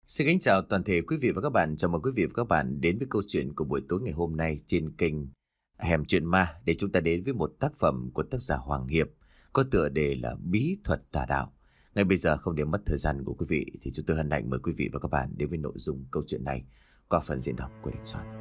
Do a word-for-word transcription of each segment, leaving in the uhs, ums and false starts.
Xin kính chào toàn thể quý vị và các bạn. Chào mừng quý vị và các bạn đến với câu chuyện của buổi tối ngày hôm nay trên kênh Hẻm Chuyện Ma, để chúng ta đến với một tác phẩm của tác giả Hoàng Hiệp có tựa đề là Bí thuật tà đạo. Ngay bây giờ không để mất thời gian của quý vị thì chúng tôi hân hạnh mời quý vị và các bạn đến với nội dung câu chuyện này qua phần diễn đọc của Đình Soạn.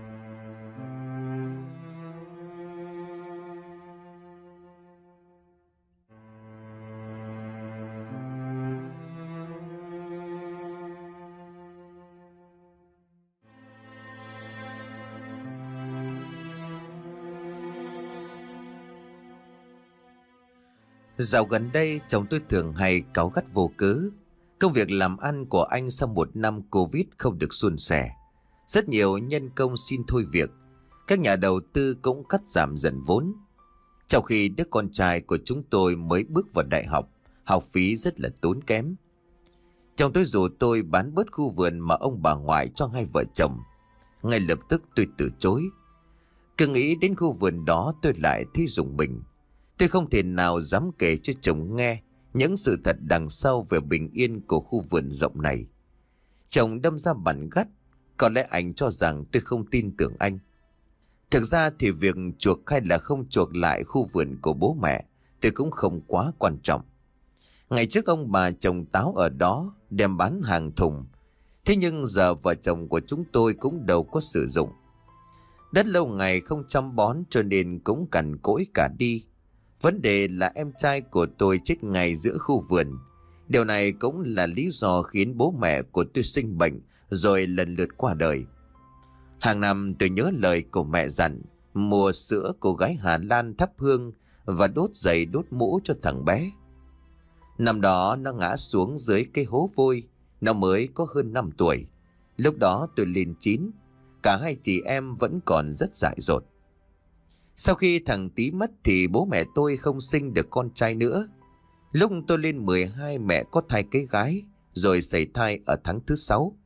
Dạo gần đây chồng tôi thường hay cáu gắt vô cớ. Công việc làm ăn của anh sau một năm Covid không được suôn sẻ. Rất nhiều nhân công xin thôi việc. Các nhà đầu tư cũng cắt giảm dần vốn. Trong khi đứa con trai của chúng tôi mới bước vào đại học, học phí rất là tốn kém. Chồng tôi rủ tôi bán bớt khu vườn mà ông bà ngoại cho hai vợ chồng. Ngay lập tức tôi từ chối. Cứ nghĩ đến khu vườn đó tôi lại thấy rùng mình. Tôi không thể nào dám kể cho chồng nghe những sự thật đằng sau về bình yên của khu vườn rộng này. Chồng đâm ra bản gắt, có lẽ anh cho rằng tôi không tin tưởng anh. Thực ra thì việc chuộc hay là không chuộc lại khu vườn của bố mẹ tôi cũng không quá quan trọng. Ngày trước ông bà trồng táo ở đó đem bán hàng thùng. Thế nhưng giờ vợ chồng của chúng tôi cũng đâu có sử dụng. Đất lâu ngày không chăm bón cho nên cũng cằn cỗi cả đi. Vấn đề là em trai của tôi chết ngay giữa khu vườn. Điều này cũng là lý do khiến bố mẹ của tôi sinh bệnh rồi lần lượt qua đời. Hàng năm tôi nhớ lời của mẹ dặn, mùa sữa cô gái Hà Lan thắp hương và đốt giày đốt mũ cho thằng bé. Năm đó nó ngã xuống dưới cái hố vôi, nó mới có hơn năm tuổi. Lúc đó tôi lên chín, cả hai chị em vẫn còn rất dại dột. Sau khi thằng Tí mất thì bố mẹ tôi không sinh được con trai nữa. Lúc tôi lên mười hai mẹ có thai cái gái, rồi sảy thai ở tháng thứ sáu.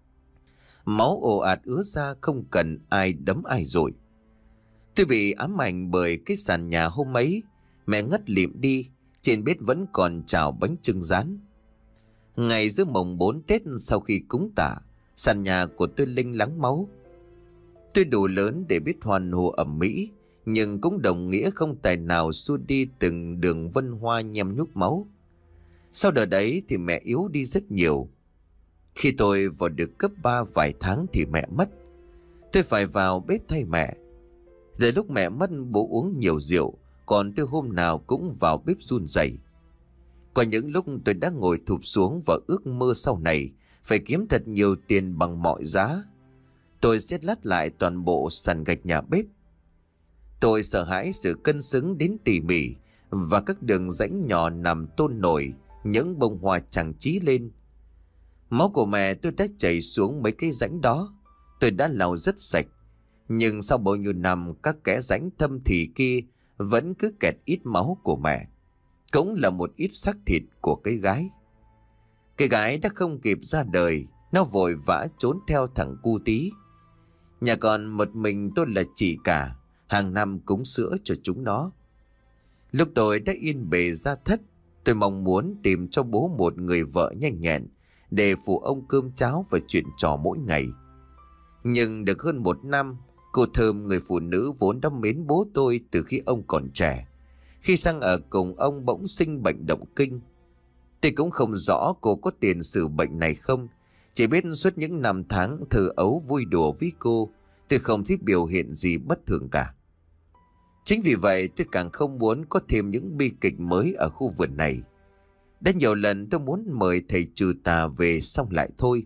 Máu ồ ạt ứa ra không cần ai đấm ai dội. Tôi bị ám ảnh bởi cái sàn nhà hôm ấy. Mẹ ngất lịm đi, trên bếp vẫn còn chảo bánh chưng rán. Ngày giữa mồng bốn Tết sau khi cúng tả, sàn nhà của tôi linh lắng máu. Tôi đủ lớn để biết hoàn hồ ẩm mỹ, nhưng cũng đồng nghĩa không tài nào xua đi từng đường vân hoa nhem nhúc máu. Sau đợt đấy thì mẹ yếu đi rất nhiều. Khi tôi vào được cấp ba vài tháng thì mẹ mất. Tôi phải vào bếp thay mẹ. Từ lúc mẹ mất bố uống nhiều rượu, còn tôi hôm nào cũng vào bếp run rẩy. Có những lúc tôi đã ngồi thụp xuống và ước mơ sau này phải kiếm thật nhiều tiền bằng mọi giá. Tôi sẽ lát lại toàn bộ sàn gạch nhà bếp. Tôi sợ hãi sự cân xứng đến tỉ mỉ và các đường rãnh nhỏ nằm tôn nổi những bông hoa trang trí lên. Máu của mẹ tôi đã chảy xuống mấy cái rãnh đó. Tôi đã lau rất sạch. Nhưng sau bao nhiêu năm các kẽ rãnh thâm thỉ kia vẫn cứ kẹt ít máu của mẹ. Cũng là một ít xác thịt của cái gái. Cái gái đã không kịp ra đời. Nó vội vã trốn theo thằng cu Tí. Nhà còn một mình tôi là chị cả. Hàng năm cúng sữa cho chúng nó. Lúc tôi đã yên bề ra thất, tôi mong muốn tìm cho bố một người vợ nhanh nhẹn để phụ ông cơm cháo và chuyện trò mỗi ngày. Nhưng được hơn một năm, cô Thơm, người phụ nữ vốn đã mến bố tôi từ khi ông còn trẻ, khi sang ở cùng ông bỗng sinh bệnh động kinh. Tôi cũng không rõ cô có tiền sử bệnh này không, chỉ biết suốt những năm tháng thơ ấu vui đùa với cô, tôi không thấy biểu hiện gì bất thường cả. Chính vì vậy tôi càng không muốn có thêm những bi kịch mới ở khu vườn này. Đã nhiều lần tôi muốn mời thầy trừ tà về xong lại thôi.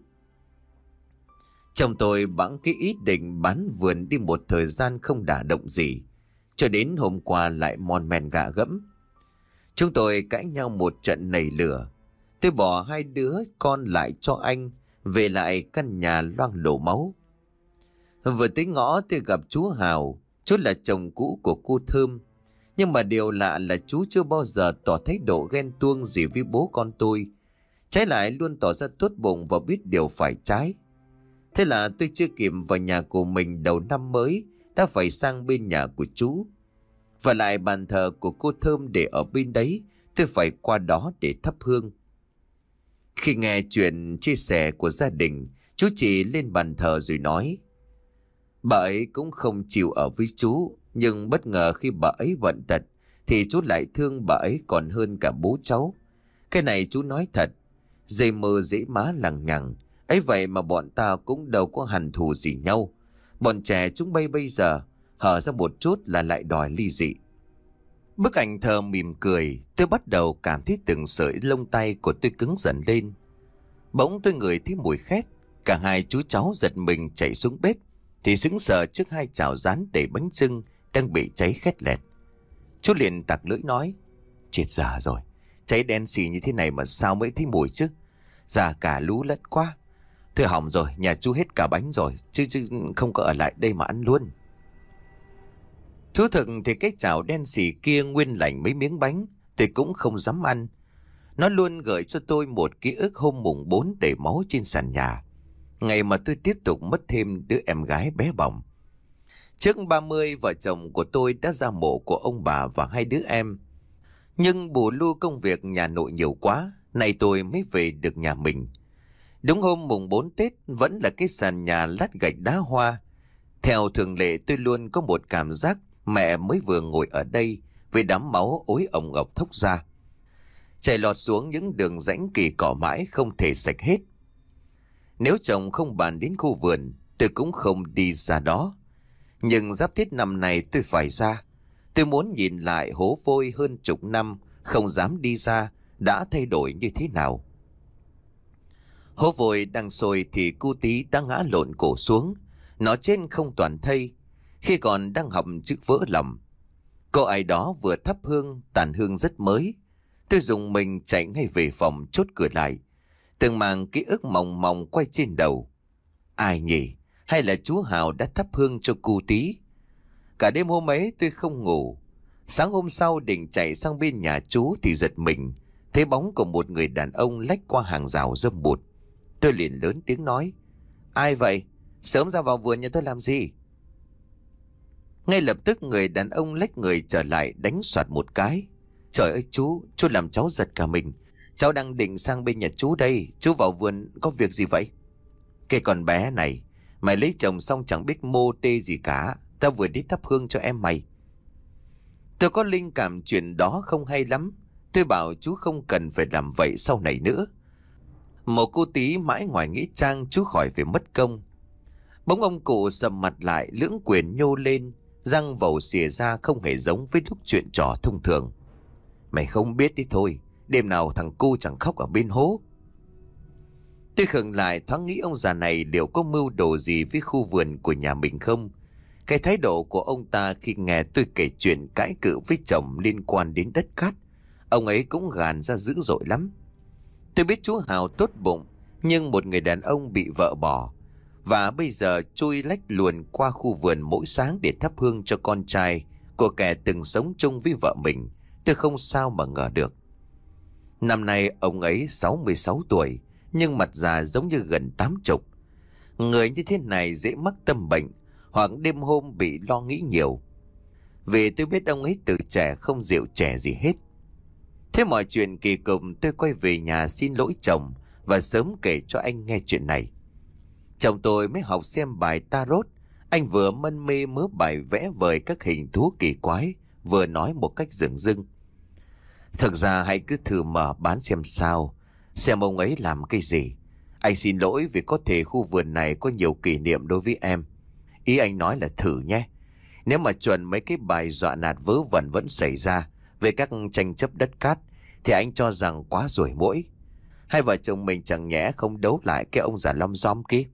Chồng tôi bẵng cái ý định bán vườn đi một thời gian không đả động gì, cho đến hôm qua lại mon men gạ gẫm. Chúng tôi cãi nhau một trận nảy lửa. Tôi bỏ hai đứa con lại cho anh, về lại căn nhà loang lổ máu. Vừa tới ngõ tôi gặp chú Hào. Chú là chồng cũ của cô Thơm. Nhưng mà điều lạ là chú chưa bao giờ tỏ thái độ ghen tuông gì với bố con tôi. Trái lại luôn tỏ ra tốt bụng và biết điều phải trái. Thế là tôi chưa kịp vào nhà của mình đầu năm mới đã phải sang bên nhà của chú. Và lại bàn thờ của cô Thơm để ở bên đấy, tôi phải qua đó để thắp hương. Khi nghe chuyện chia sẻ của gia đình, chú chỉ lên bàn thờ rồi nói: bà ấy cũng không chịu ở với chú, nhưng bất ngờ khi bà ấy bệnh tật thì chú lại thương bà ấy còn hơn cả bố cháu. Cái này chú nói thật, dây mơ dễ má lằng nhằng, ấy vậy mà bọn ta cũng đâu có hằn thù gì nhau. Bọn trẻ chúng bay bây giờ hở ra một chút là lại đòi ly dị. Bức ảnh thờ mỉm cười, tôi bắt đầu cảm thấy từng sợi lông tay của tôi cứng dần lên. Bỗng tôi ngửi thấy mùi khét, cả hai chú cháu giật mình chạy xuống bếp thì sững sờ trước hai chảo rán đầy bánh chưng đang bị cháy khét lẹt. Chú liền tặc lưỡi nói: chết dở rồi, cháy đen xì như thế này mà sao mới thấy mùi chứ, già cả lú lẫn quá. Thôi hỏng rồi, nhà chú hết cả bánh rồi, chứ chứ không có ở lại đây mà ăn luôn. Thú thực thì cái chảo đen xì kia nguyên lành mấy miếng bánh tôi cũng không dám ăn. Nó luôn gợi cho tôi một ký ức hôm mùng bốn đầy máu trên sàn nhà, ngày mà tôi tiếp tục mất thêm đứa em gái bé bỏng. Trước ba mươi, vợ chồng của tôi đã ra mộ của ông bà và hai đứa em. Nhưng bù lu công việc nhà nội nhiều quá, nay tôi mới về được nhà mình. Đúng hôm mùng bốn Tết, vẫn là cái sàn nhà lát gạch đá hoa. Theo thường lệ, tôi luôn có một cảm giác mẹ mới vừa ngồi ở đây với đám máu ối ồng ọc thốc ra, chảy lọt xuống những đường rãnh kỳ cỏ mãi không thể sạch hết. Nếu chồng không bàn đến khu vườn, tôi cũng không đi ra đó. Nhưng giáp Tết năm này tôi phải ra. Tôi muốn nhìn lại hố vôi hơn chục năm không dám đi ra đã thay đổi như thế nào. Hố vôi đang sôi thì cu Tí đã ngã lộn cổ xuống. Nó trên không toàn thây, khi còn đang học chữ vỡ lòng. Cô ai đó vừa thắp hương, tàn hương rất mới. Tôi dùng mình chạy ngay về phòng chốt cửa lại. Từng màng ký ức mòng mòng quay trên đầu. Ai nhỉ? Hay là chú Hào đã thắp hương cho cu Tí? Cả đêm hôm ấy tôi không ngủ. Sáng hôm sau định chạy sang bên nhà chú thì giật mình, thấy bóng của một người đàn ông lách qua hàng rào râm bụt. Tôi liền lớn tiếng nói: ai vậy? Sớm ra vào vườn nhà tôi làm gì? Ngay lập tức người đàn ông lách người trở lại đánh soạt một cái. Trời ơi chú, chú làm cháu giật cả mình. Cháu đang định sang bên nhà chú đây, chú vào vườn có việc gì vậy? Cái con bé này, mày lấy chồng xong chẳng biết mô tê gì cả. Tao vừa đi thắp hương cho em mày. Tôi có linh cảm chuyện đó không hay lắm. Tôi bảo chú không cần phải làm vậy sau này nữa. Một cô Tí mãi ngoài nghĩ trang chú khỏi phải mất công. Bỗng ông cụ sầm mặt lại, lưỡng quyền nhô lên, răng vầu xìa ra không hề giống với lúc chuyện trò thông thường. Mày không biết đi thôi, đêm nào thằng cu chẳng khóc ở bên hố. Tôi khựng lại thoáng nghĩ ông già này liệu có mưu đồ gì với khu vườn của nhà mình không. Cái thái độ của ông ta khi nghe tôi kể chuyện cãi cự với chồng liên quan đến đất cát, ông ấy cũng gàn ra dữ dội lắm. Tôi biết chú Hào tốt bụng, nhưng một người đàn ông bị vợ bỏ và bây giờ chui lách luồn qua khu vườn mỗi sáng để thắp hương cho con trai của kẻ từng sống chung với vợ mình, tôi không sao mà ngờ được. Năm nay ông ấy sáu mươi sáu tuổi, nhưng mặt già giống như gần tám chục. Người như thế này dễ mắc tâm bệnh hoặc đêm hôm bị lo nghĩ nhiều. Vì tôi biết ông ấy từ trẻ không rượu chè gì hết. Thế mọi chuyện kỳ cục, tôi quay về nhà xin lỗi chồng và sớm kể cho anh nghe chuyện này. Chồng tôi mới học xem bài tarot. Anh vừa mân mê mớ bài vẽ vời các hình thú kỳ quái, vừa nói một cách dửng dưng: thực ra hãy cứ thử mở bán xem sao, xem ông ấy làm cái gì. Anh xin lỗi vì có thể khu vườn này có nhiều kỷ niệm đối với em. Ý anh nói là thử nhé. Nếu mà chuẩn mấy cái bài dọa nạt vớ vẩn vẫn xảy ra về các tranh chấp đất cát thì anh cho rằng quá rủi mũi. Hai vợ chồng mình chẳng nhẽ không đấu lại cái ông già lom giom kia.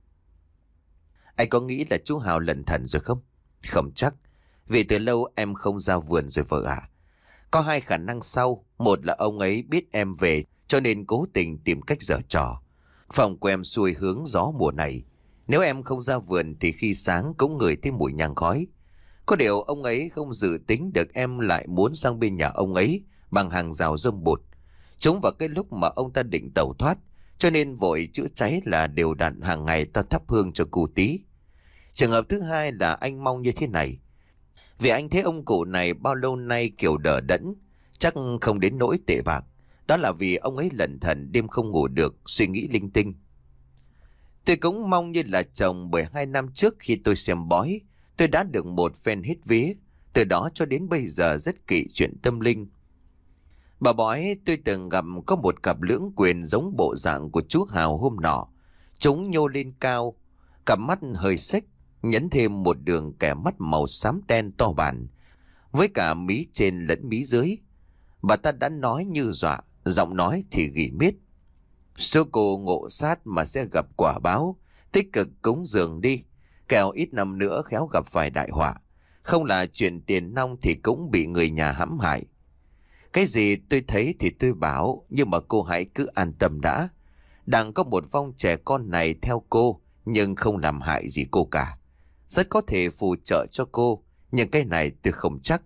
Anh có nghĩ là chú Hào lẩn thẩn rồi không? Không chắc, vì từ lâu em không ra vườn rồi vợ ạ. Có hai khả năng sau. Một là ông ấy biết em về cho nên cố tình tìm cách giở trò. Phòng của em xuôi hướng gió mùa này. Nếu em không ra vườn thì khi sáng cũng ngửi thấy mùi nhang khói. Có điều ông ấy không dự tính được em lại muốn sang bên nhà ông ấy bằng hàng rào rơm bụt. Chúng vào cái lúc mà ông ta định tẩu thoát, cho nên vội chữa cháy là đều đặn hàng ngày ta thắp hương cho cụ Tí. Trường hợp thứ hai là anh mong như thế này. Vì anh thấy ông cụ này bao lâu nay kiểu đờ đẫn, chắc không đến nỗi tệ bạc. Đó là vì ông ấy lẩn thận đêm không ngủ được, suy nghĩ linh tinh. Tôi cũng mong như là chồng, bởi hai năm trước khi tôi xem bói, tôi đã được một phen hết vía. Từ đó cho đến bây giờ rất kỹ chuyện tâm linh. Bà bói tôi từng gặp có một cặp lưỡng quyền giống bộ dạng của chú Hào hôm nọ. Chúng nhô lên cao, cặp mắt hơi xếch, nhấn thêm một đường kẻ mắt màu xám đen to bản, với cả mí trên lẫn mí dưới. Bà ta đã nói như dọa, giọng nói thì ghì miết. Số cô ngộ sát mà sẽ gặp quả báo, tích cực cúng dường đi, kẻo ít năm nữa khéo gặp phải đại họa. Không là chuyện tiền nong thì cũng bị người nhà hãm hại. Cái gì tôi thấy thì tôi bảo, nhưng mà cô hãy cứ an tâm đã. Đang có một vong trẻ con này theo cô, nhưng không làm hại gì cô cả. Rất có thể phù trợ cho cô, nhưng cái này tôi không chắc.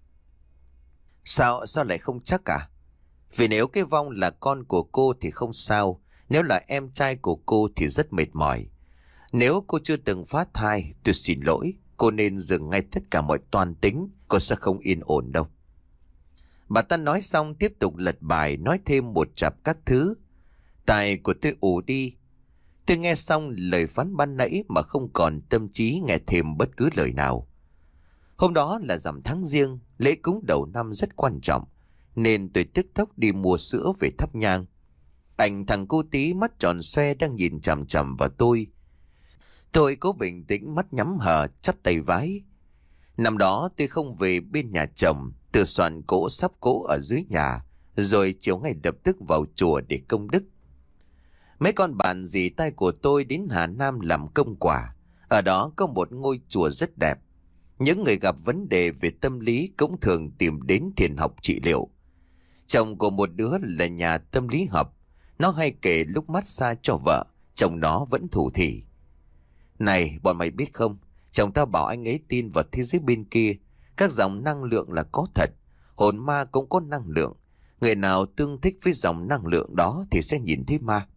Sao, sao lại không chắc cả? Vì nếu cái vong là con của cô thì không sao, nếu là em trai của cô thì rất mệt mỏi. Nếu cô chưa từng phá thai, tôi xin lỗi, cô nên dừng ngay tất cả mọi toan tính, cô sẽ không yên ổn đâu. Bà ta nói xong tiếp tục lật bài, nói thêm một chặp các thứ. Tai của tôi ù đi. Tôi nghe xong lời phán ban nãy mà không còn tâm trí nghe thêm bất cứ lời nào. Hôm đó là rằm tháng Giêng, lễ cúng đầu năm rất quan trọng, nên tôi tức tốc đi mua sữa về thắp nhang. Anh thằng cô tí mắt tròn xoe đang nhìn chằm chằm vào tôi. Tôi cố bình tĩnh, mắt nhắm hờ, chắp tay vái. Năm đó tôi không về bên nhà chồng, từ soạn cỗ sắp cỗ ở dưới nhà, rồi chiều ngày lập tức vào chùa để công đức. Mấy con bạn dì tay của tôi đến Hà Nam làm công quả. Ở đó có một ngôi chùa rất đẹp. Những người gặp vấn đề về tâm lý cũng thường tìm đến thiền học trị liệu. Chồng của một đứa là nhà tâm lý học. Nó hay kể lúc massage cho vợ, chồng nó vẫn thủ thỉ. Này, bọn mày biết không, chồng tao bảo anh ấy tin vào thế giới bên kia. Các dòng năng lượng là có thật, hồn ma cũng có năng lượng. Người nào tương thích với dòng năng lượng đó thì sẽ nhìn thấy ma.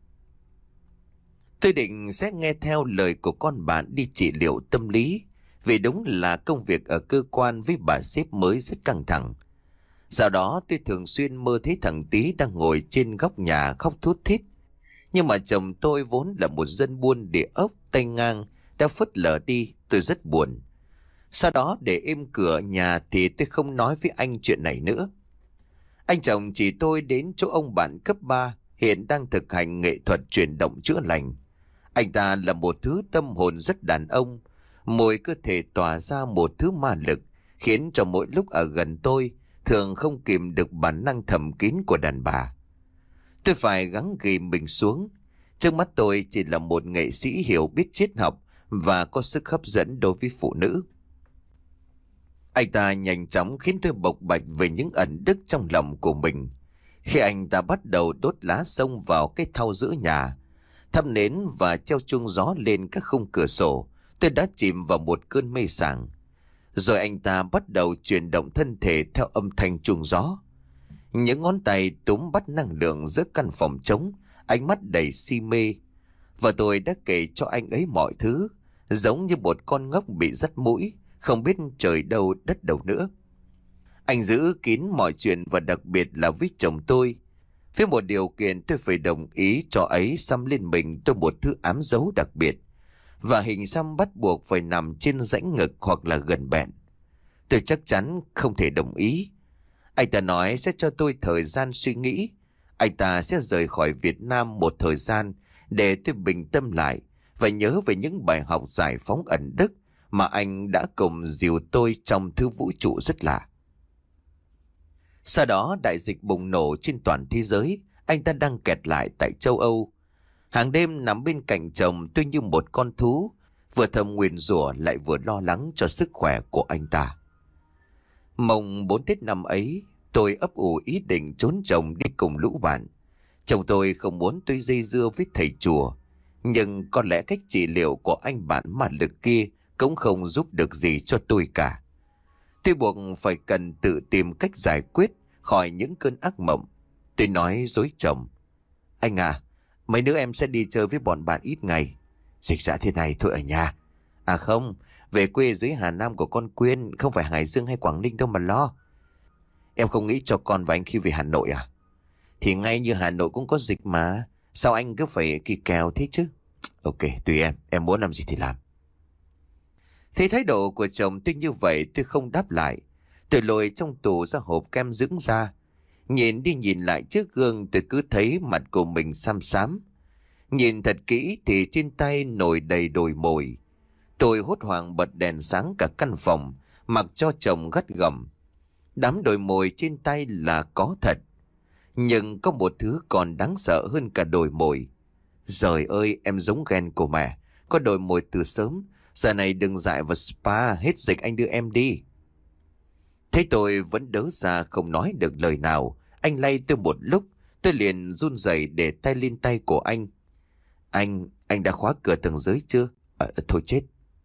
Tôi định sẽ nghe theo lời của con bạn đi trị liệu tâm lý, vì đúng là công việc ở cơ quan với bà sếp mới rất căng thẳng. Dạo đó tôi thường xuyên mơ thấy thằng Tý đang ngồi trên góc nhà khóc thút thít. Nhưng mà chồng tôi vốn là một dân buôn địa ốc tay ngang, đã phớt lờ đi, tôi rất buồn. Sau đó để êm cửa nhà thì tôi không nói với anh chuyện này nữa. Anh chồng chỉ tôi đến chỗ ông bạn cấp ba, hiện đang thực hành nghệ thuật chuyển động chữa lành. Anh ta là một thứ tâm hồn rất đàn ông, mỗi cơ thể tỏa ra một thứ ma lực, khiến cho mỗi lúc ở gần tôi, thường không kìm được bản năng thầm kín của đàn bà. Tôi phải gắng ghi mình xuống. Trước mắt tôi chỉ là một nghệ sĩ hiểu biết triết học và có sức hấp dẫn đối với phụ nữ. Anh ta nhanh chóng khiến tôi bộc bạch về những ẩn đức trong lòng của mình. Khi anh ta bắt đầu đốt lá xông vào cái thau giữa nhà, thắp nến và treo chuông gió lên các khung cửa sổ, tôi đã chìm vào một cơn mê sảng. Rồi anh ta bắt đầu chuyển động thân thể theo âm thanh chuông gió. Những ngón tay túm bắt năng lượng giữa căn phòng trống, ánh mắt đầy si mê. Và tôi đã kể cho anh ấy mọi thứ, giống như một con ngốc bị dắt mũi, không biết trời đâu đất đâu nữa. Anh giữ kín mọi chuyện và đặc biệt là với chồng tôi. Với một điều kiện, tôi phải đồng ý cho ấy xăm lên mình tôi một thứ ám dấu đặc biệt. Và hình xăm bắt buộc phải nằm trên rãnh ngực hoặc là gần bẹn. Tôi chắc chắn không thể đồng ý. Anh ta nói sẽ cho tôi thời gian suy nghĩ. Anh ta sẽ rời khỏi Việt Nam một thời gian để tôi bình tâm lại và nhớ về những bài học giải phóng ẩn đức mà anh đã cùng dìu tôi trong thứ vũ trụ rất lạ. Sau đó đại dịch bùng nổ trên toàn thế giới, anh ta đang kẹt lại tại châu Âu. Hàng đêm nằm bên cạnh chồng tôi như một con thú, vừa thầm nguyền rủa lại vừa lo lắng cho sức khỏe của anh ta. Mồng bốn Tết năm ấy, tôi ấp ủ ý định trốn chồng đi cùng lũ bạn. Chồng tôi không muốn tôi dây dưa với thầy chùa, nhưng có lẽ cách trị liệu của anh bạn ma lực kia cũng không giúp được gì cho tôi cả. Tôi buộc phải cần tự tìm cách giải quyết khỏi những cơn ác mộng. Tôi nói dối chồng: anh à, mấy đứa em sẽ đi chơi với bọn bạn ít ngày. Dịch ra thế này thôi ở nhà. À không, về quê dưới Hà Nam của con Quyên, không phải Hải Dương hay Quảng Ninh đâu mà lo. Em không nghĩ cho con và anh khi về Hà Nội à? Thì ngay như Hà Nội cũng có dịch mà. Sao anh cứ phải kỳ kèo thế chứ? Ok, tùy em, em muốn làm gì thì làm. Thấy thái độ của chồng tôi như vậy tôi không đáp lại. Tôi lôi trong tủ ra hộp kem dưỡng da. Nhìn đi nhìn lại trước gương tôi cứ thấy mặt của mình xăm xám. Nhìn thật kỹ thì trên tay nổi đầy đồi mồi. Tôi hốt hoảng bật đèn sáng cả căn phòng, mặc cho chồng gắt gỏng. Đám đồi mồi trên tay là có thật. Nhưng có một thứ còn đáng sợ hơn cả đồi mồi. Trời ơi, em giống ghen của mẹ. Có đồi mồi từ sớm. Giờ này đừng dại vào spa, hết dịch anh đưa em đi. Thấy tôi vẫn đớ ra không nói được lời nào. Anh lay tôi một lúc. Tôi liền run rẩy để tay lên tay của anh. Anh, anh đã khóa cửa tầng dưới chưa? À, thôi chết.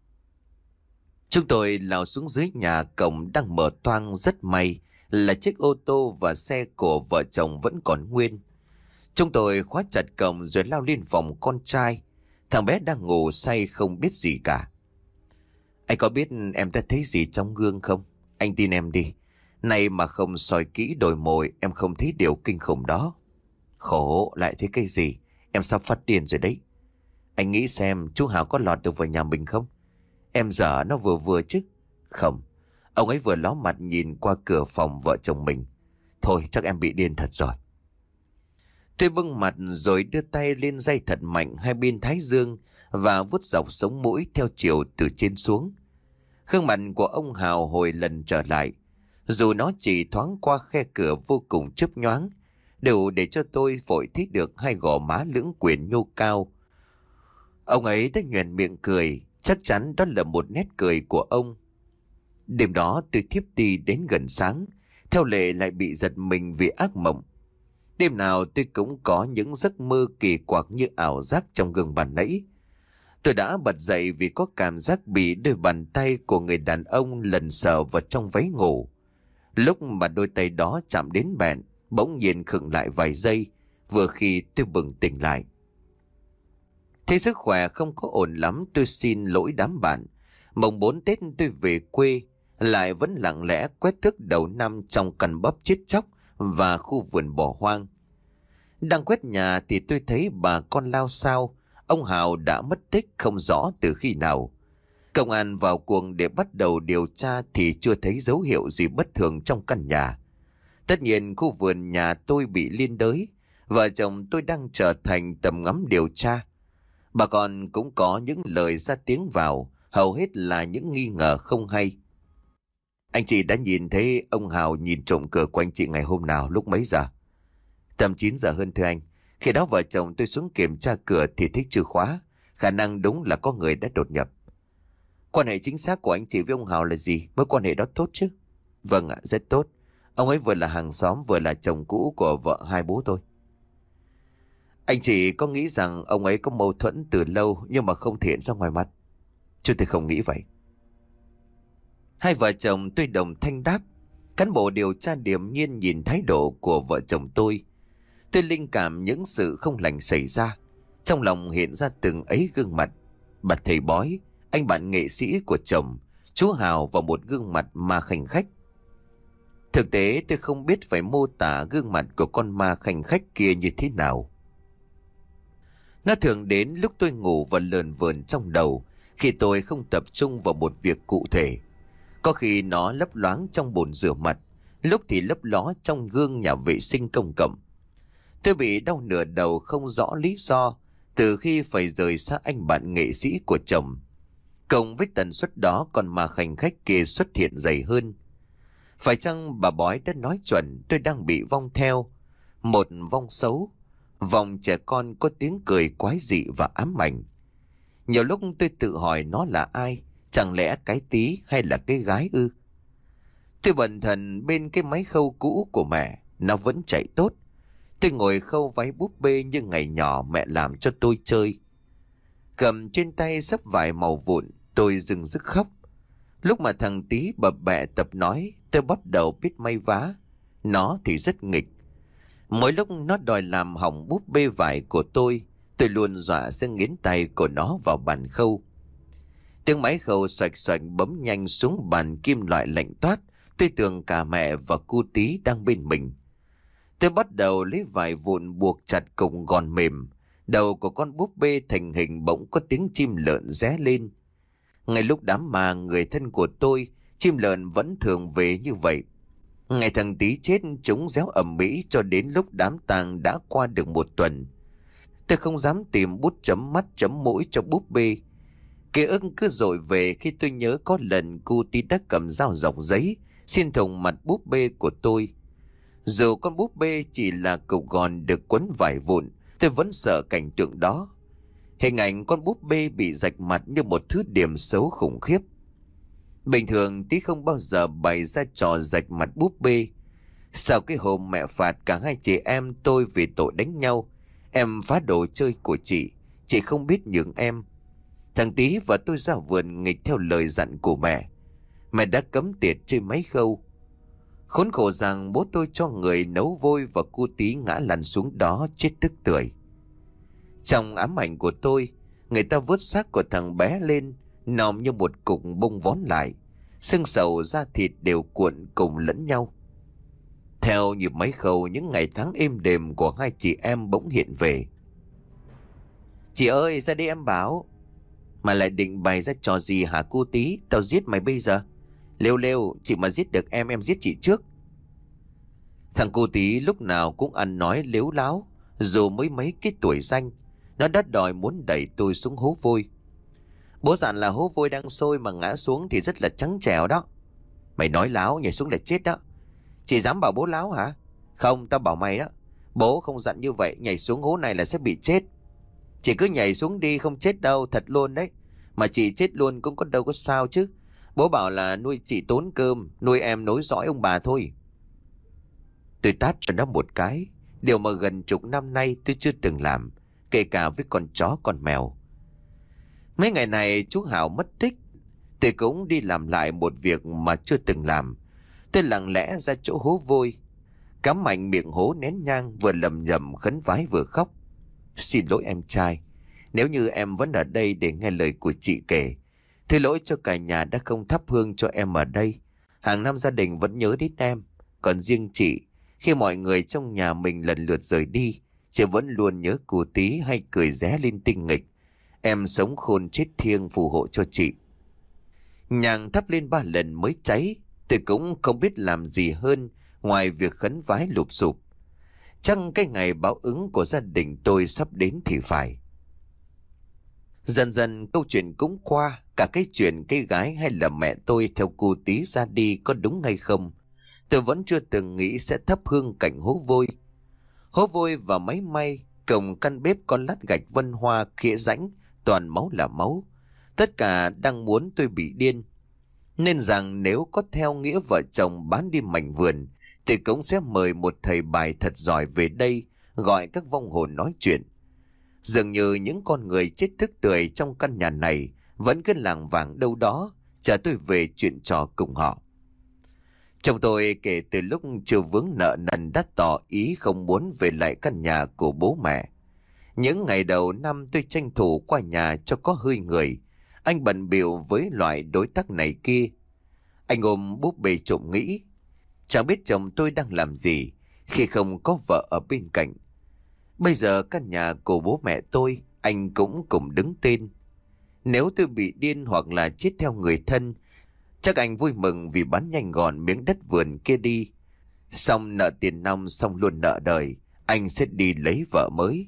Chúng tôi lao xuống dưới nhà, cổng đang mở toang, rất may là chiếc ô tô và xe của vợ chồng vẫn còn nguyên. Chúng tôi khóa chặt cổng rồi lao lên phòng con trai. Thằng bé đang ngủ say không biết gì cả. Anh có biết em đã thấy gì trong gương không? Anh tin em đi. Này mà không soi kỹ đồi mồi em không thấy điều kinh khủng đó. Khổ, lại thấy cái gì? Em sắp phát điên rồi đấy. Anh nghĩ xem chú Hào có lọt được vào nhà mình không? Em dở nó vừa vừa chứ. Không, ông ấy vừa ló mặt nhìn qua cửa phòng vợ chồng mình. Thôi chắc em bị điên thật rồi. Tôi bưng mặt rồi đưa tay lên day thật mạnh hai bên thái dương và vuốt dọc sống mũi theo chiều từ trên xuống. Gương mặt của ông Hào hồi lần trở lại, dù nó chỉ thoáng qua khe cửa vô cùng chớp nhoáng, đều để cho tôi vội thấy được hai gò má lưỡng quyển nhô cao. Ông ấy đã nhoẻn miệng cười, chắc chắn đó là một nét cười của ông. Đêm đó tôi thiếp đi đến gần sáng, theo lệ lại bị giật mình vì ác mộng. Đêm nào tôi cũng có những giấc mơ kỳ quặc như ảo giác trong gương bàn nãy. Tôi đã bật dậy vì có cảm giác bị đôi bàn tay của người đàn ông lần sờ vào trong váy ngủ. Lúc mà đôi tay đó chạm đến bẹn, bỗng nhiên khựng lại vài giây, vừa khi tôi bừng tỉnh lại. Thấy sức khỏe không có ổn lắm, tôi xin lỗi đám bạn. Mồng bốn Tết tôi về quê, lại vẫn lặng lẽ quét thước đầu năm trong căn bắp chết chóc và khu vườn bỏ hoang. Đang quét nhà thì tôi thấy bà con lao xao, ông Hào đã mất tích không rõ từ khi nào. Công an vào cuộc để bắt đầu điều tra thì chưa thấy dấu hiệu gì bất thường trong căn nhà. Tất nhiên khu vườn nhà tôi bị liên đới, vợ chồng tôi đang trở thành tầm ngắm điều tra. Bà con cũng có những lời ra tiếng vào, hầu hết là những nghi ngờ không hay. Anh chị đã nhìn thấy ông Hào nhìn trộm cửa của anh chị ngày hôm nào lúc mấy giờ? Tầm chín giờ hơn thưa anh. Khi đó vợ chồng tôi xuống kiểm tra cửa thì thấy chưa khóa. Khả năng đúng là có người đã đột nhập. Quan hệ chính xác của anh chị với ông Hào là gì? Mối quan hệ đó tốt chứ? Vâng ạ, rất tốt. Ông ấy vừa là hàng xóm vừa là chồng cũ của vợ hai bố tôi. Anh chị có nghĩ rằng ông ấy có mâu thuẫn từ lâu nhưng mà không thể hiện ra ngoài mặt? Chúng tôi không nghĩ vậy. Hai vợ chồng tôi đồng thanh đáp. Cán bộ điều tra điềm nhiên nhìn thái độ của vợ chồng tôi. Tôi linh cảm những sự không lành xảy ra. Trong lòng hiện ra từng ấy gương mặt. Bà thầy bói, anh bạn nghệ sĩ của chồng, chú Hào và một gương mặt ma khanh khách. Thực tế tôi không biết phải mô tả gương mặt của con ma khanh khách kia như thế nào. Nó thường đến lúc tôi ngủ và lờn vờn trong đầu, khi tôi không tập trung vào một việc cụ thể. Có khi nó lấp loáng trong bồn rửa mặt, lúc thì lấp ló trong gương nhà vệ sinh công cộng. Tôi bị đau nửa đầu không rõ lý do từ khi phải rời xa anh bạn nghệ sĩ của chồng. Cộng với tần suất đó còn ma khanh khách kia xuất hiện dày hơn. Phải chăng bà bói đã nói chuẩn tôi đang bị vong theo? Một vong xấu, vong trẻ con có tiếng cười quái dị và ám ảnh. Nhiều lúc tôi tự hỏi nó là ai, chẳng lẽ cái tí hay là cái gái ư? Tôi bần thần bên cái máy khâu cũ của mẹ, nó vẫn chạy tốt. Tôi ngồi khâu váy búp bê như ngày nhỏ mẹ làm cho tôi chơi. Cầm trên tay sấp vải màu vụn, tôi dừng dứt khóc. Lúc mà thằng tí bập bẹ tập nói, tôi bắt đầu biết may vá. Nó thì rất nghịch. Mỗi lúc nó đòi làm hỏng búp bê vải của tôi, tôi luôn dọa sẽ nghiến tay của nó vào bàn khâu. Tiếng máy khâu xoạch xoạch bấm nhanh xuống bàn kim loại lạnh toát. Tôi tưởng cả mẹ và cu tí đang bên mình. Tôi bắt đầu lấy vải vụn buộc chặt cục gòn mềm. Đầu của con búp bê thành hình bỗng có tiếng chim lợn ré lên. Ngay lúc đám ma người thân của tôi, chim lợn vẫn thường về như vậy. Ngày thằng Tý chết, chúng réo ầm ĩ cho đến lúc đám tang đã qua được một tuần. Tôi không dám tìm bút chấm mắt chấm mũi cho búp bê. Ký ức cứ dội về khi tôi nhớ có lần cô Tí đã cầm dao dọc giấy xin thủng mặt búp bê của tôi. Dù con búp bê chỉ là cục gòn được quấn vải vụn, tôi vẫn sợ cảnh tượng đó. Hình ảnh con búp bê bị rạch mặt như một thứ điểm xấu khủng khiếp. Bình thường Tí không bao giờ bày ra trò rạch mặt búp bê. Sau cái hôm mẹ phạt cả hai chị em tôi vì tội đánh nhau, em phá đồ chơi của chị, chị không biết nhường em. Thằng Tí và tôi ra vườn nghịch theo lời dặn của mẹ. Mẹ đã cấm tiệt chơi máy khâu. Khốn khổ rằng bố tôi cho người nấu vôi và cô Tí ngã lăn xuống đó chết tức tưởi. Trong ám ảnh của tôi, người ta vớt xác của thằng bé lên, nòm như một cục bông vón lại, xương sầu da thịt đều cuộn cùng lẫn nhau. Theo nhịp máy khâu, những ngày tháng êm đềm của hai chị em bỗng hiện về. Chị ơi, ra đây em bảo. Mà lại định bày ra trò gì hả cô Tí? Tao giết mày bây giờ. Lêu lêu, chị mà giết được em, em giết chị trước. Thằng cô Tí lúc nào cũng ăn nói lếu láo. Dù mới mấy cái tuổi danh, nó đã đòi muốn đẩy tôi xuống hố vôi. Bố dặn là hố vôi đang sôi mà ngã xuống thì rất là trắng trẻo đó. Mày nói láo, nhảy xuống là chết đó. Chị dám bảo bố láo hả? Không, tao bảo mày đó. Bố không dặn như vậy, nhảy xuống hố này là sẽ bị chết. Chị cứ nhảy xuống đi, không chết đâu, thật luôn đấy. Mà chị chết luôn cũng có đâu có sao chứ. Bố bảo là nuôi chị tốn cơm, nuôi em nối dõi ông bà thôi. Tôi tát cho nó một cái, điều mà gần chục năm nay tôi chưa từng làm, kể cả với con chó con mèo. Mấy ngày này chú Hảo mất tích, tôi cũng đi làm lại một việc mà chưa từng làm. Tôi lặng lẽ ra chỗ hố vôi, cắm mạnh miệng hố nén nhang, vừa lầm nhầm khấn vái vừa khóc. Xin lỗi em trai, nếu như em vẫn ở đây để nghe lời của chị kể. Thứ lỗi cho cả nhà đã không thắp hương cho em ở đây. Hàng năm gia đình vẫn nhớ đến em. Còn riêng chị, khi mọi người trong nhà mình lần lượt rời đi, chị vẫn luôn nhớ cô Tí hay cười ré lên tinh nghịch. Em sống khôn chết thiêng phù hộ cho chị. Nhang thắp lên ba lần mới cháy. Tôi cũng không biết làm gì hơn ngoài việc khấn vái lụp sụp. Chăng cái ngày báo ứng của gia đình tôi sắp đến thì phải. Dần dần câu chuyện cũng qua. Cả cái chuyện cái gái hay là mẹ tôi theo cô Tí ra đi có đúng hay không, tôi vẫn chưa từng nghĩ sẽ thắp hương cạnh hố vôi. Hố vôi và máy may, cổng căn bếp con lát gạch vân hoa khía rãnh, toàn máu là máu. Tất cả đang muốn tôi bị điên. Nên rằng nếu có theo nghĩa vợ chồng bán đi mảnh vườn, thì cũng sẽ mời một thầy bài thật giỏi về đây, gọi các vong hồn nói chuyện. Dường như những con người chết thức tưởi trong căn nhà này vẫn cứ lảng vảng đâu đó, chờ tôi về chuyện trò cùng họ. Chồng tôi kể từ lúc chưa vướng nợ nần đã tỏ ý không muốn về lại căn nhà của bố mẹ. Những ngày đầu năm tôi tranh thủ qua nhà cho có hơi người. Anh bận bịu với loại đối tác này kia. Anh ôm búp bê trộm nghĩ. Chẳng biết chồng tôi đang làm gì khi không có vợ ở bên cạnh. Bây giờ căn nhà của bố mẹ tôi, anh cũng cùng đứng tên. Nếu tôi bị điên hoặc là chết theo người thân, chắc anh vui mừng vì bán nhanh gọn miếng đất vườn kia đi. Xong nợ tiền nong xong luôn nợ đời, anh sẽ đi lấy vợ mới.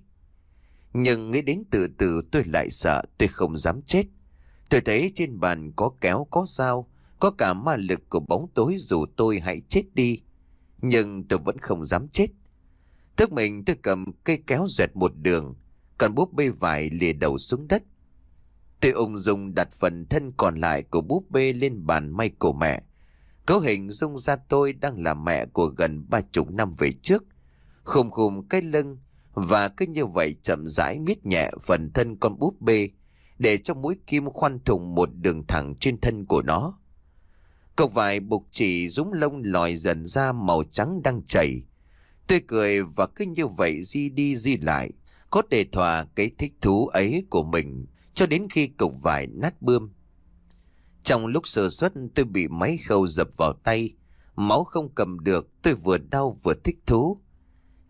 Nhưng nghĩ đến từ từ tôi lại sợ, tôi không dám chết. Tôi thấy trên bàn có kéo có dao, có cả ma lực của bóng tối dù tôi hãy chết đi. Nhưng tôi vẫn không dám chết. Thức mình tôi cầm cây kéo dẹt một đường, còn búp bê vải lìa đầu xuống đất. Tôi ung dung đặt phần thân còn lại của búp bê lên bàn may của mẹ. Cấu hình dung ra tôi đang là mẹ của gần ba chục năm về trước. Khum khum cái lưng, và cứ như vậy chậm rãi miết nhẹ phần thân con búp bê, để cho mũi kim khoan thủng một đường thẳng trên thân của nó. Cục vải buộc chỉ rúng lông lòi dần ra màu trắng đang chảy. Tôi cười và cứ như vậy di đi di lại, có để thỏa cái thích thú ấy của mình cho đến khi cục vải nát bươm. Trong lúc sơ suất tôi bị máy khâu dập vào tay, máu không cầm được, tôi vừa đau vừa thích thú.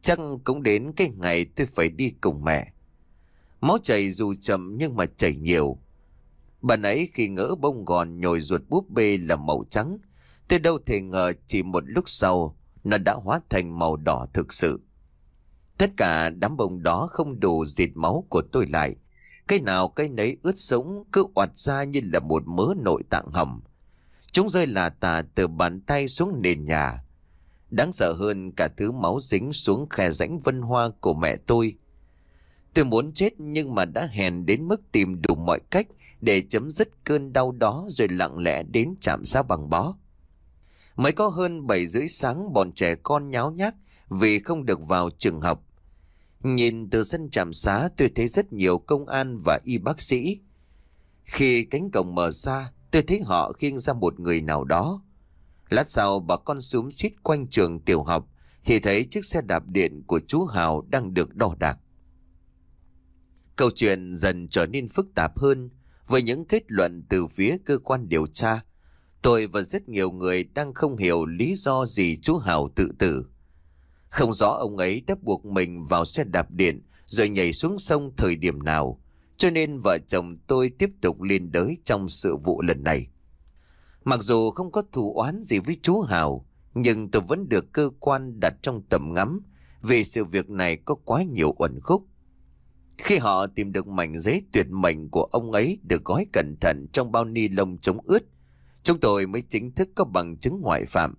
Chắc cũng đến cái ngày tôi phải đi cùng mẹ. Máu chảy dù chậm nhưng mà chảy nhiều. Bạn ấy khi ngỡ bông gòn nhồi ruột búp bê là màu trắng, tôi đâu thể ngờ chỉ một lúc sau nó đã hóa thành màu đỏ thực sự. Tất cả đám bông đó không đủ dịt máu của tôi lại. Cái nào cái nấy ướt sũng cứ oạt ra như là một mớ nội tạng hầm. Chúng rơi lả tả từ bàn tay xuống nền nhà. Đáng sợ hơn cả thứ máu dính xuống khe rãnh vân hoa của mẹ tôi. Tôi muốn chết nhưng mà đã hèn đến mức tìm đủ mọi cách để chấm dứt cơn đau đó, rồi lặng lẽ đến trạm xá bằng bó. Mới có hơn bảy rưỡi sáng, bọn trẻ con nháo nhác vì không được vào trường học. Nhìn từ sân trạm xá, tôi thấy rất nhiều công an và y bác sĩ. Khi cánh cổng mở ra, tôi thấy họ khiêng ra một người nào đó. Lát sau, bà con xúm xít quanh trường tiểu học thì thấy chiếc xe đạp điện của chú Hào đang được đo đạc. Câu chuyện dần trở nên phức tạp hơn với những kết luận từ phía cơ quan điều tra. Tôi và rất nhiều người đang không hiểu lý do gì chú Hào tự tử. Không rõ ông ấy đã buộc mình vào xe đạp điện rồi nhảy xuống sông thời điểm nào, cho nên vợ chồng tôi tiếp tục liên đới trong sự vụ lần này. Mặc dù không có thù oán gì với chú Hào, nhưng tôi vẫn được cơ quan đặt trong tầm ngắm vì sự việc này có quá nhiều uẩn khúc. Khi họ tìm được mảnh giấy tuyệt mệnh của ông ấy được gói cẩn thận trong bao ni lông chống ướt, chúng tôi mới chính thức có bằng chứng ngoại phạm.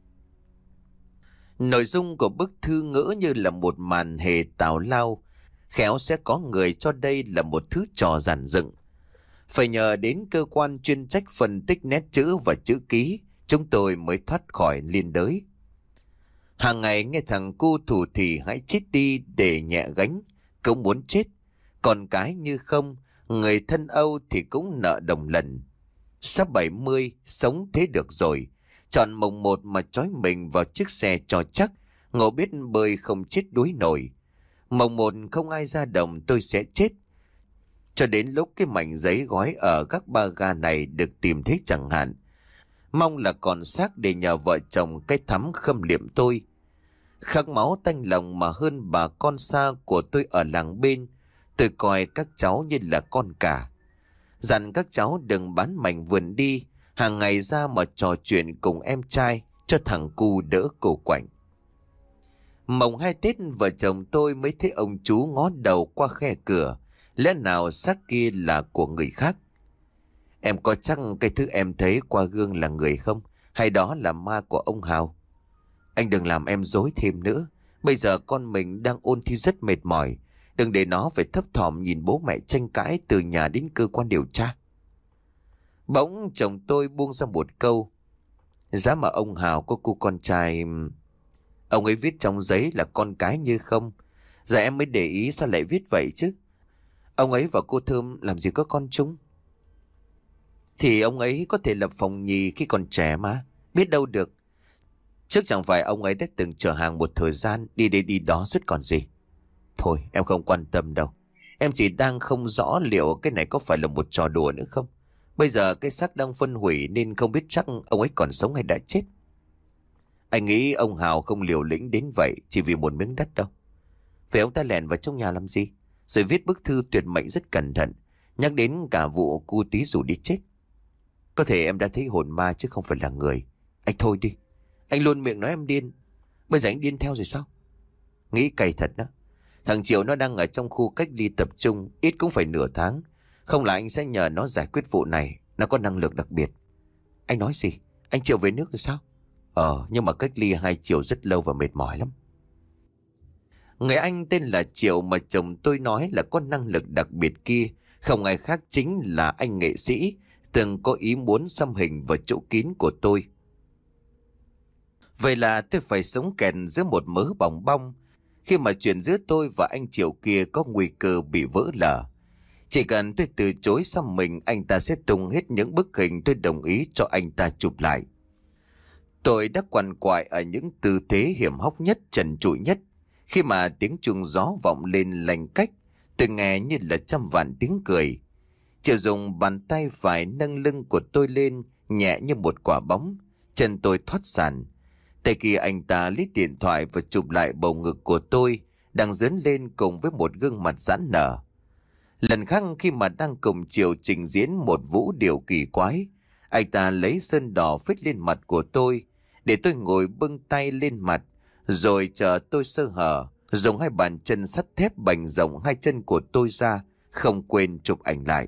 Nội dung của bức thư ngỡ như là một màn hề tào lao, khéo sẽ có người cho đây là một thứ trò giản dựng. Phải nhờ đến cơ quan chuyên trách phân tích nét chữ và chữ ký, chúng tôi mới thoát khỏi liên đới. Hàng ngày nghe thằng cu thủ thì hãy chết đi để nhẹ gánh, cũng muốn chết. Còn cái như không, người thân Âu thì cũng nợ đồng lần. Sắp bảy mươi, sống thế được rồi. Chọn mồng một mà trói mình vào chiếc xe cho chắc, ngộ biết bơi không chết đuối nổi. Mồng một không ai ra đồng tôi sẽ chết. Cho đến lúc cái mảnh giấy gói ở các ba ga này được tìm thấy chẳng hạn. Mong là còn xác để nhờ vợ chồng cái thắm khâm liệm tôi. Khắc máu tanh lòng mà hơn bà con xa của tôi ở làng bên. Tôi coi các cháu như là con cả. Dặn các cháu đừng bán mảnh vườn đi, hàng ngày ra mà trò chuyện cùng em trai cho thằng cu đỡ cổ quạnh. Mồng hai Tết vợ chồng tôi mới thấy ông chú ngó đầu qua khe cửa. Lẽ nào xác kia là của người khác? Em có chắc cái thứ em thấy qua gương là người không? Hay đó là ma của ông Hào? Anh đừng làm em dối thêm nữa. Bây giờ con mình đang ôn thi rất mệt mỏi. Đừng để nó phải thấp thỏm nhìn bố mẹ tranh cãi từ nhà đến cơ quan điều tra. Bỗng chồng tôi buông ra một câu. Giá mà ông Hào có cô con trai... Ông ấy viết trong giấy là con cái như không. Giờ em mới để ý sao lại viết vậy chứ. Ông ấy và cô Thơm làm gì có con chung. Thì ông ấy có thể lập phòng nhì khi còn trẻ mà. Biết đâu được. Trước chẳng phải ông ấy đã từng chở hàng một thời gian, đi đây đi đó suốt còn gì. Thôi em không quan tâm đâu. Em chỉ đang không rõ liệu cái này có phải là một trò đùa nữa không. Bây giờ cái xác đang phân hủy nên không biết chắc ông ấy còn sống hay đã chết. Anh nghĩ ông Hào không liều lĩnh đến vậy chỉ vì một miếng đất đâu. Vậy ông ta lẻn vào trong nhà làm gì? Rồi viết bức thư tuyệt mệnh rất cẩn thận, nhắc đến cả vụ cu tí rủ đi chết. Có thể em đã thấy hồn ma chứ không phải là người. Anh thôi đi. Anh luôn miệng nói em điên. Bây giờ anh điên theo rồi sao? Nghĩ cay thật đó. Thằng Triệu nó đang ở trong khu cách ly tập trung, ít cũng phải nửa tháng. Không là anh sẽ nhờ nó giải quyết vụ này. Nó có năng lực đặc biệt. Anh nói gì? Anh Triệu về nước rồi sao? Ờ, nhưng mà cách ly hai Triệu rất lâu và mệt mỏi lắm. Người anh tên là Triệu mà chồng tôi nói là có năng lực đặc biệt kia, không ai khác chính là anh nghệ sĩ từng có ý muốn xăm hình vào chỗ kín của tôi. Vậy là tôi phải sống kẹt giữa một mớ bòng bong khi mà chuyện giữa tôi và anh Triệu kia có nguy cơ bị vỡ lở. Chỉ cần tôi từ chối xăm mình, anh ta sẽ tung hết những bức hình tôi đồng ý cho anh ta chụp lại. Tôi đã quằn quại ở những tư thế hiểm hóc nhất, trần trụi nhất. Khi mà tiếng chuông gió vọng lên lành cách, tôi nghe như là trăm vạn tiếng cười. Triệu dùng bàn tay phải nâng lưng của tôi lên, nhẹ như một quả bóng. Chân tôi thoát sàn. Tay kia anh ta lấy điện thoại và chụp lại bầu ngực của tôi đang dướn lên cùng với một gương mặt giãn nở. Lần khác khi mà đang cùng Triều trình diễn một vũ điệu kỳ quái, anh ta lấy sơn đỏ phết lên mặt của tôi để tôi ngồi bưng tay lên mặt, rồi chờ tôi sơ hở, dùng hai bàn chân sắt thép bành rộng hai chân của tôi ra, không quên chụp ảnh lại.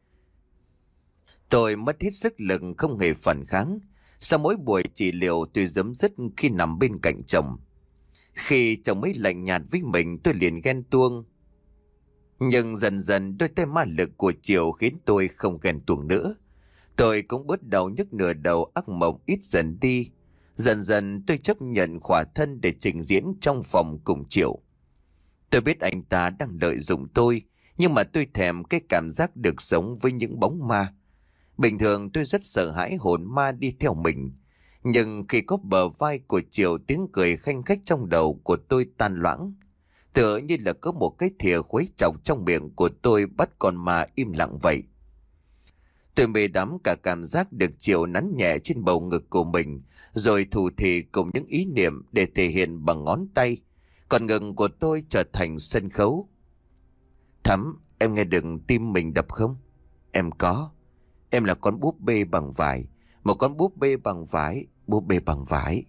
Tôi mất hết sức lực không hề phản kháng. Sau mỗi buổi trị liệu tôi giấm dứt khi nằm bên cạnh chồng. Khi chồng ấy lạnh nhạt với mình tôi liền ghen tuông. Nhưng dần dần đôi tay ma lực của Triều khiến tôi không ghen tuông nữa. Tôi cũng bớt đau nhức nửa đầu, ác mộng ít dần đi. Dần dần tôi chấp nhận khỏa thân để trình diễn trong phòng cùng Triều. Tôi biết anh ta đang lợi dụng tôi, nhưng mà tôi thèm cái cảm giác được sống với những bóng ma. Bình thường tôi rất sợ hãi hồn ma đi theo mình. Nhưng khi có bờ vai của Triều, tiếng cười khanh khách trong đầu của tôi tan loãng. Tựa như là có một cái thìa khuấy chọc trong miệng của tôi bắt con ma im lặng vậy. Tôi mê đắm cả cảm giác được Triều nắn nhẹ trên bầu ngực của mình, rồi thủ thỉ cùng những ý niệm để thể hiện bằng ngón tay. Còn ngực của tôi trở thành sân khấu. Thắm, em nghe được tim mình đập không? Em có. Em là con búp bê bằng vải. Một con búp bê bằng vải. Búp bê bằng vải.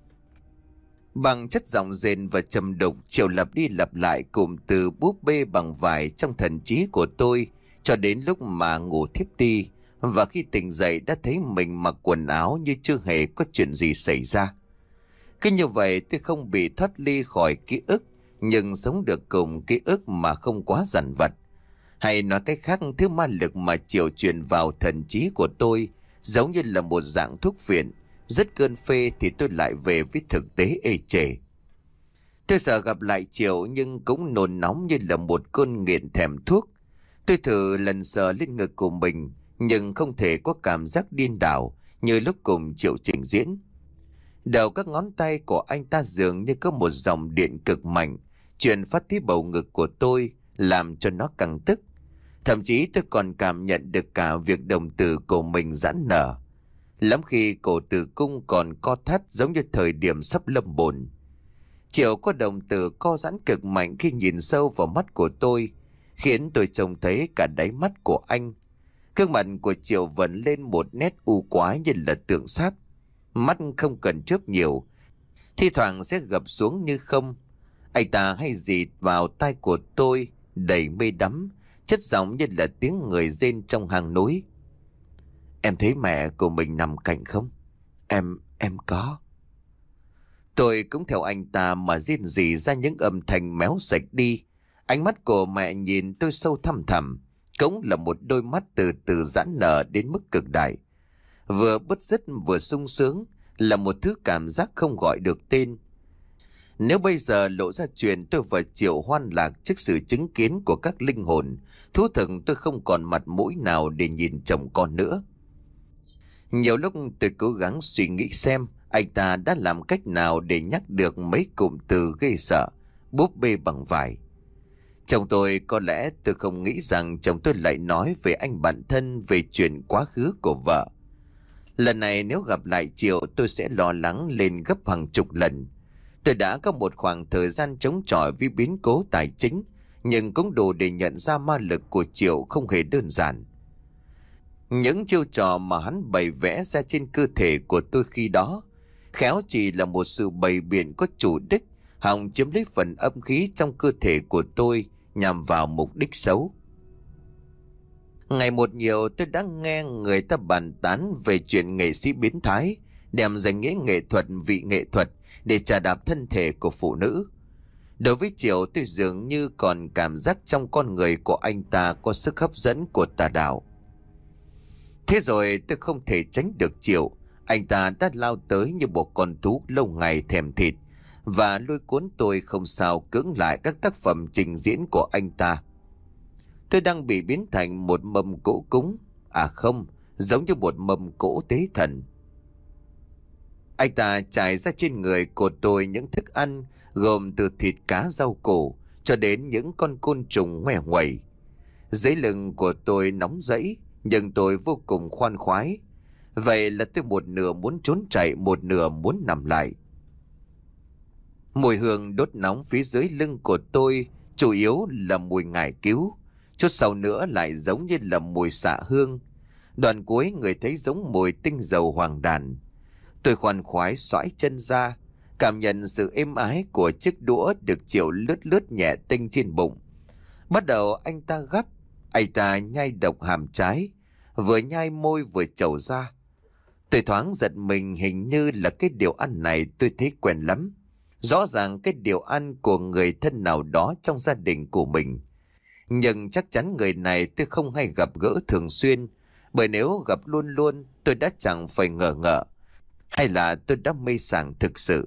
Bằng chất giọng rền và trầm đục, Triều lặp đi lặp lại cụm từ búp bê bằng vải trong thần trí của tôi, cho đến lúc mà ngủ thiếp đi. Và khi tỉnh dậy đã thấy mình mặc quần áo như chưa hề có chuyện gì xảy ra. Cứ như vậy tôi không bị thoát ly khỏi ký ức, nhưng sống được cùng ký ức mà không quá dằn vặt. Hay nói cách khác, thứ ma lực mà Triều truyền vào thần trí của tôi giống như là một dạng thuốc phiện. Rất cơn phê thì tôi lại về với thực tế ê chề. Tôi sợ gặp lại Triều nhưng cũng nôn nóng như là một cơn nghiện thèm thuốc. Tôi thử lần sờ lên ngực của mình, nhưng không thể có cảm giác điên đảo như lúc cùng Triều trình diễn. Đầu các ngón tay của anh ta dường như có một dòng điện cực mạnh truyền phát tới bầu ngực của tôi, làm cho nó căng tức. Thậm chí tôi còn cảm nhận được cả việc đồng tử của mình giãn nở. Lắm khi cổ tử cung còn co thắt giống như thời điểm sắp lâm bồn. Triều có đồng tử co giãn cực mạnh khi nhìn sâu vào mắt của tôi, khiến tôi trông thấy cả đáy mắt của anh. Gương mặt của Triều vẫn lên một nét u quái như là tượng sáp. Mắt không cần chớp nhiều, thi thoảng sẽ gập xuống như không. Anh ta hay dịt vào tai của tôi đầy mê đắm, chất giọng như là tiếng người rên trong hang núi. Em thấy mẹ của mình nằm cạnh không? Em, em có. Tôi cũng theo anh ta mà rên rỉ ra những âm thanh méo sạch đi. Ánh mắt của mẹ nhìn tôi sâu thăm thẳm, cũng là một đôi mắt từ từ giãn nở đến mức cực đại. Vừa bứt rứt vừa sung sướng, là một thứ cảm giác không gọi được tên. Nếu bây giờ lộ ra chuyện tôi và Triều hoan lạc trước sự chứng kiến của các linh hồn, thú thực tôi không còn mặt mũi nào để nhìn chồng con nữa. Nhiều lúc tôi cố gắng suy nghĩ xem anh ta đã làm cách nào để nhắc được mấy cụm từ ghê sợ, búp bê bằng vải. Chồng tôi có lẽ tôi không nghĩ rằng chồng tôi lại nói về anh bạn thân, về chuyện quá khứ của vợ. Lần này nếu gặp lại Triều tôi sẽ lo lắng lên gấp hàng chục lần. Tôi đã có một khoảng thời gian chống chọi với biến cố tài chính, nhưng cũng đủ để nhận ra ma lực của Triều không hề đơn giản. Những chiêu trò mà hắn bày vẽ ra trên cơ thể của tôi khi đó, khéo chỉ là một sự bày biện có chủ đích, hòng chiếm lấy phần âm khí trong cơ thể của tôi nhằm vào mục đích xấu. Ngày một nhiều tôi đã nghe người ta bàn tán về chuyện nghệ sĩ biến thái, đem danh nghĩa nghệ thuật vị nghệ thuật để chà đạp thân thể của phụ nữ. Đối với Triều tôi dường như còn cảm giác trong con người của anh ta có sức hấp dẫn của tà đạo. Thế rồi tôi không thể tránh được Triều. Anh ta đã lao tới như một con thú lâu ngày thèm thịt và lôi cuốn tôi không sao cưỡng lại các tác phẩm trình diễn của anh ta. Tôi đang bị biến thành một mâm cỗ cúng, à không, giống như một mâm cỗ tế thần. Anh ta trải ra trên người của tôi những thức ăn gồm từ thịt cá rau củ cho đến những con côn trùng ngoe nguẩy. Dưới lưng của tôi nóng rẫy, nhưng tôi vô cùng khoan khoái. Vậy là tôi một nửa muốn trốn chạy, một nửa muốn nằm lại. Mùi hương đốt nóng phía dưới lưng của tôi chủ yếu là mùi ngải cứu, chút sau nữa lại giống như là mùi xạ hương. Đoạn cuối người thấy giống mùi tinh dầu hoàng đàn. Tôi khoan khoái xoãi chân ra, cảm nhận sự êm ái của chiếc đũa được Triệu lướt lướt nhẹ tinh trên bụng. Bắt đầu anh ta gắp, anh ta nhai độc hàm trái, vừa nhai môi vừa chầu ra. Tôi thoáng giật mình, hình như là cái điều ăn này tôi thấy quen lắm. Rõ ràng cái điều ăn của người thân nào đó trong gia đình của mình. Nhưng chắc chắn người này tôi không hay gặp gỡ thường xuyên, bởi nếu gặp luôn luôn tôi đã chẳng phải ngờ ngợ. Hay là tôi đã mê sảng thực sự.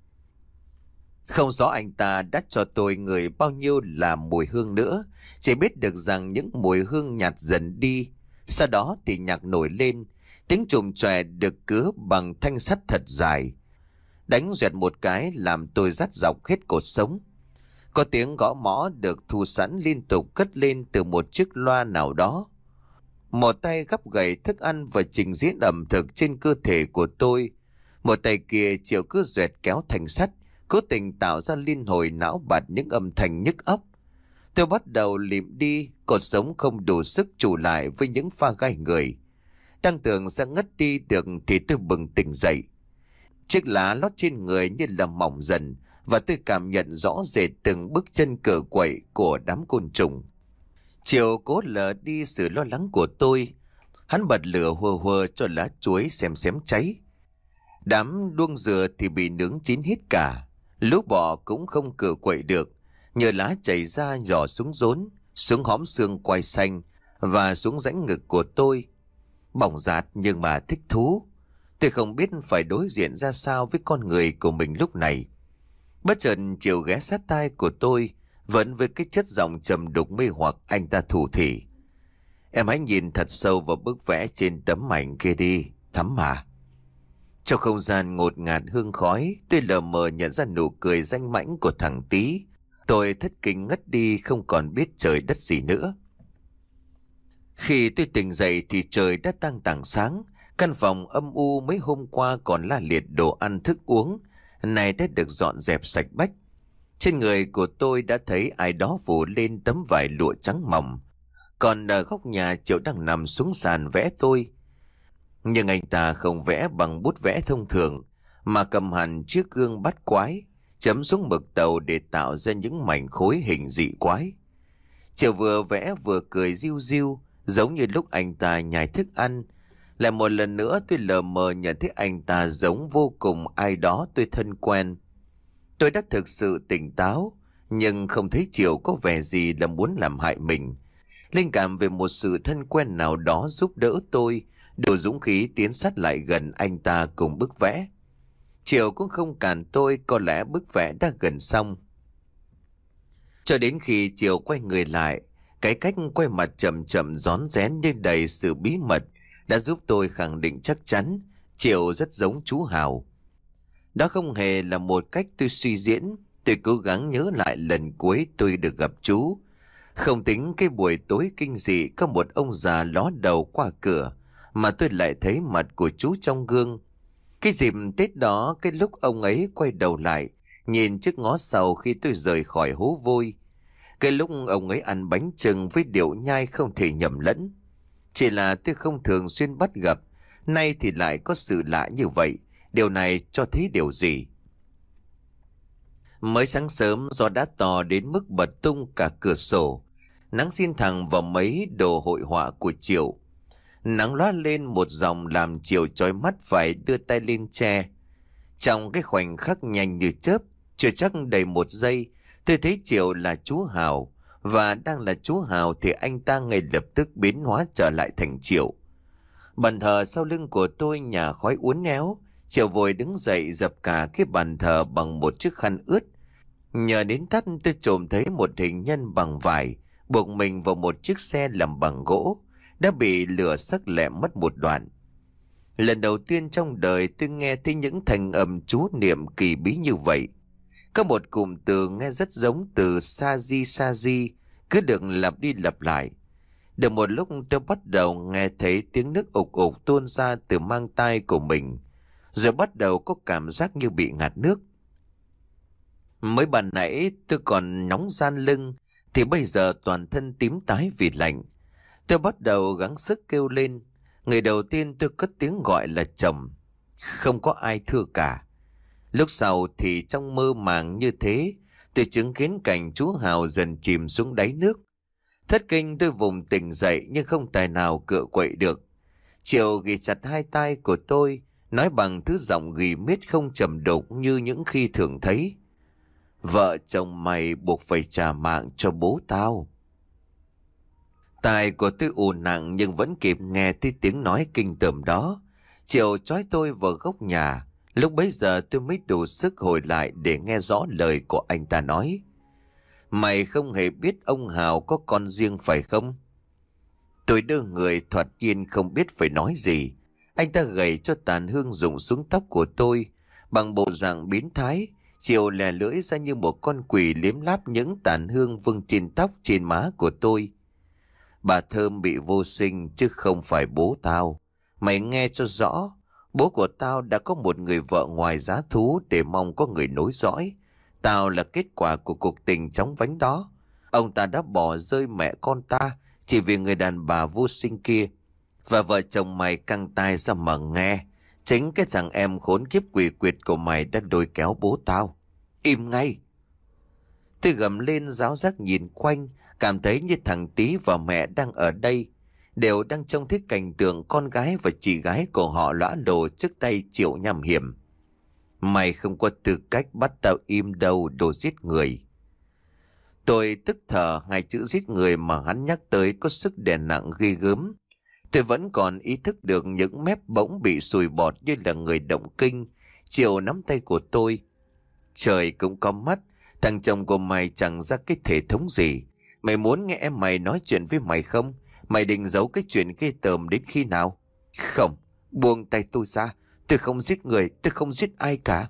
Không rõ anh ta đã cho tôi ngửi bao nhiêu là mùi hương nữa, chỉ biết được rằng những mùi hương nhạt dần đi. Sau đó thì nhạc nổi lên, tiếng trùm chòe được cứa bằng thanh sắt thật dài. Đánh dẹt một cái làm tôi rát dọc hết cột sống. Có tiếng gõ mõ được thu sẵn liên tục cất lên từ một chiếc loa nào đó. Một tay gắp gậy thức ăn và trình diễn ẩm thực trên cơ thể của tôi. Một tay kia Triệu cứ dẹt kéo thành sắt, cố tình tạo ra liên hồi não bạt những âm thanh nhức óc. Tôi bắt đầu lịm đi, cột sống không đủ sức trụ lại với những pha gai người. Đang tưởng sẽ ngất đi được thì tôi bừng tỉnh dậy. Chiếc lá lót trên người như là mỏng dần, và tôi cảm nhận rõ rệt từng bước chân cựa quậy của đám côn trùng. Triệu cố lờ đi sự lo lắng của tôi. Hắn bật lửa hùa hùa cho lá chuối xem xém cháy. Đám đuông dừa thì bị nướng chín hết cả. Lũ bò cũng không cựa quậy được, nhờ lá chảy ra nhỏ xuống rốn, xuống hõm xương quai xanh và xuống rãnh ngực của tôi. Bỏng rát nhưng mà thích thú. Tôi không biết phải đối diện ra sao với con người của mình lúc này. Bất chợt Triệu ghé sát tai của tôi, vẫn với cái chất giọng trầm đục mê hoặc, anh ta thủ thỉ: "Em hãy nhìn thật sâu vào bức vẽ trên tấm ảnh kia đi, Thắm mà." Trong không gian ngột ngạt hương khói, tôi lờ mờ nhận ra nụ cười danh mãnh của thằng Tý. Tôi thất kinh ngất đi, không còn biết trời đất gì nữa. Khi tôi tỉnh dậy thì trời đã tăng tảng sáng. Căn phòng âm u mấy hôm qua còn la liệt đồ ăn thức uống, này đã được dọn dẹp sạch bách. Trên người của tôi đã thấy ai đó phủ lên tấm vải lụa trắng mỏng. Còn ở góc nhà Triệu đang nằm xuống sàn vẽ tôi. Nhưng anh ta không vẽ bằng bút vẽ thông thường, mà cầm hẳn chiếc gương bắt quái, chấm xuống mực tàu để tạo ra những mảnh khối hình dị quái. Triệu vừa vẽ vừa cười riu riu, giống như lúc anh ta nhai thức ăn. Lại một lần nữa tôi lờ mờ nhận thấy anh ta giống vô cùng ai đó tôi thân quen. Tôi đã thực sự tỉnh táo, nhưng không thấy Triệu có vẻ gì là muốn làm hại mình. Linh cảm về một sự thân quen nào đó giúp đỡ tôi, đủ dũng khí tiến sát lại gần anh ta cùng bức vẽ. Triệu cũng không cản tôi, có lẽ bức vẽ đã gần xong. Cho đến khi Triệu quay người lại, cái cách quay mặt chậm chậm rón rén như đầy sự bí mật đã giúp tôi khẳng định chắc chắn Triệu rất giống chú Hào. Đó không hề là một cách tôi suy diễn. Tôi cố gắng nhớ lại lần cuối tôi được gặp chú. Không tính cái buổi tối kinh dị có một ông già ló đầu qua cửa, mà tôi lại thấy mặt của chú trong gương. Cái dịp Tết đó, cái lúc ông ấy quay đầu lại nhìn chiếc ngó sau khi tôi rời khỏi hố vôi. Cái lúc ông ấy ăn bánh chưng với điệu nhai không thể nhầm lẫn. Chỉ là tôi không thường xuyên bắt gặp, nay thì lại có sự lạ như vậy. Điều này cho thấy điều gì? Mới sáng sớm gió đã to đến mức bật tung cả cửa sổ. Nắng xin thẳng vào mấy đồ hội họa của Triệu. Nắng lóa lên một dòng làm Triệu chói mắt phải đưa tay lên che. Trong cái khoảnh khắc nhanh như chớp, chưa chắc đầy một giây, tôi thấy Triệu là chú Hào. Và đang là chú Hào thì anh ta ngay lập tức biến hóa trở lại thành Triệu. Bàn thờ sau lưng của tôi nhả khói uốn éo. Triệu vội đứng dậy dập cả cái bàn thờ bằng một chiếc khăn ướt. Nhờ đến tắt tôi trộm thấy một hình nhân bằng vải buộc mình vào một chiếc xe làm bằng gỗ, đã bị lửa sắc lẹm mất một đoạn. Lần đầu tiên trong đời tôi nghe thấy những thành âm chú niệm kỳ bí như vậy. Có một cụm từ nghe rất giống từ sa di sa di, cứ được lặp đi lặp lại. Được một lúc tôi bắt đầu nghe thấy tiếng nước ục ục tuôn ra từ mang tai của mình, rồi bắt đầu có cảm giác như bị ngạt nước. Mới ban nãy tôi còn nóng ran lưng, thì bây giờ toàn thân tím tái vì lạnh. Tôi bắt đầu gắng sức kêu lên. Người đầu tiên tôi cất tiếng gọi là chồng. Không có ai thưa cả. Lúc sau thì trong mơ màng như thế, tôi chứng kiến cảnh chú Hào dần chìm xuống đáy nước. Thất kinh tôi vùng tỉnh dậy nhưng không tài nào cựa quậy được. Triệu ghi chặt hai tay của tôi, nói bằng thứ giọng ghi miết không trầm đục như những khi thường thấy. Vợ chồng mày buộc phải trả mạng cho bố tao. Tai của tôi ù nặng nhưng vẫn kịp nghe thấy tiếng nói kinh tởm đó. Triệu trói tôi vào góc nhà. Lúc bấy giờ tôi mới đủ sức hồi lại để nghe rõ lời của anh ta nói. Mày không hề biết ông Hào có con riêng phải không? Tôi đưa người thoạt nhiên không biết phải nói gì. Anh ta gầy cho tàn hương rụng xuống tóc của tôi. Bằng bộ dạng biến thái, Triệu lè lưỡi ra như một con quỷ liếm láp những tàn hương vương trên tóc trên má của tôi. Bà Thơm bị vô sinh chứ không phải bố tao. Mày nghe cho rõ. Bố của tao đã có một người vợ ngoài giá thú để mong có người nối dõi. Tao là kết quả của cuộc tình chóng vánh đó. Ông ta đã bỏ rơi mẹ con ta chỉ vì người đàn bà vô sinh kia. Và vợ chồng mày căng tai ra mà nghe. Chính cái thằng em khốn kiếp quỷ quyệt của mày đã đôi kéo bố tao. Im ngay. Tôi gầm lên ráo rác nhìn quanh, cảm thấy như thằng Tý và mẹ đang ở đây, đều đang trông thấy cảnh tượng con gái và chị gái của họ lõa lồ trước tay Triệu nham hiểm. Mày không có tư cách bắt tao im đâu, đồ giết người. Tôi tức thở, hai chữ giết người mà hắn nhắc tới có sức đè nặng ghê gớm. Tôi vẫn còn ý thức được những mép bỗng bị sùi bọt như là người động kinh. Triệu nắm tay của tôi. Trời cũng có mắt, thằng chồng của mày chẳng ra cái thể thống gì. Mày muốn nghe em mày nói chuyện với mày không? Mày định giấu cái chuyện ghê tởm đến khi nào? Không, buông tay tôi ra. Tôi không giết người, tôi không giết ai cả.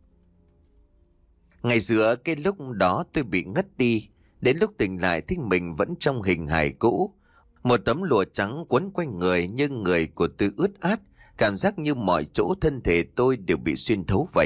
Ngày giữa cái lúc đó tôi bị ngất đi. Đến lúc tỉnh lại thì mình vẫn trong hình hài cũ. Một tấm lụa trắng quấn quanh người, nhưng người của tôi ướt át. Cảm giác như mọi chỗ thân thể tôi đều bị xuyên thấu vậy.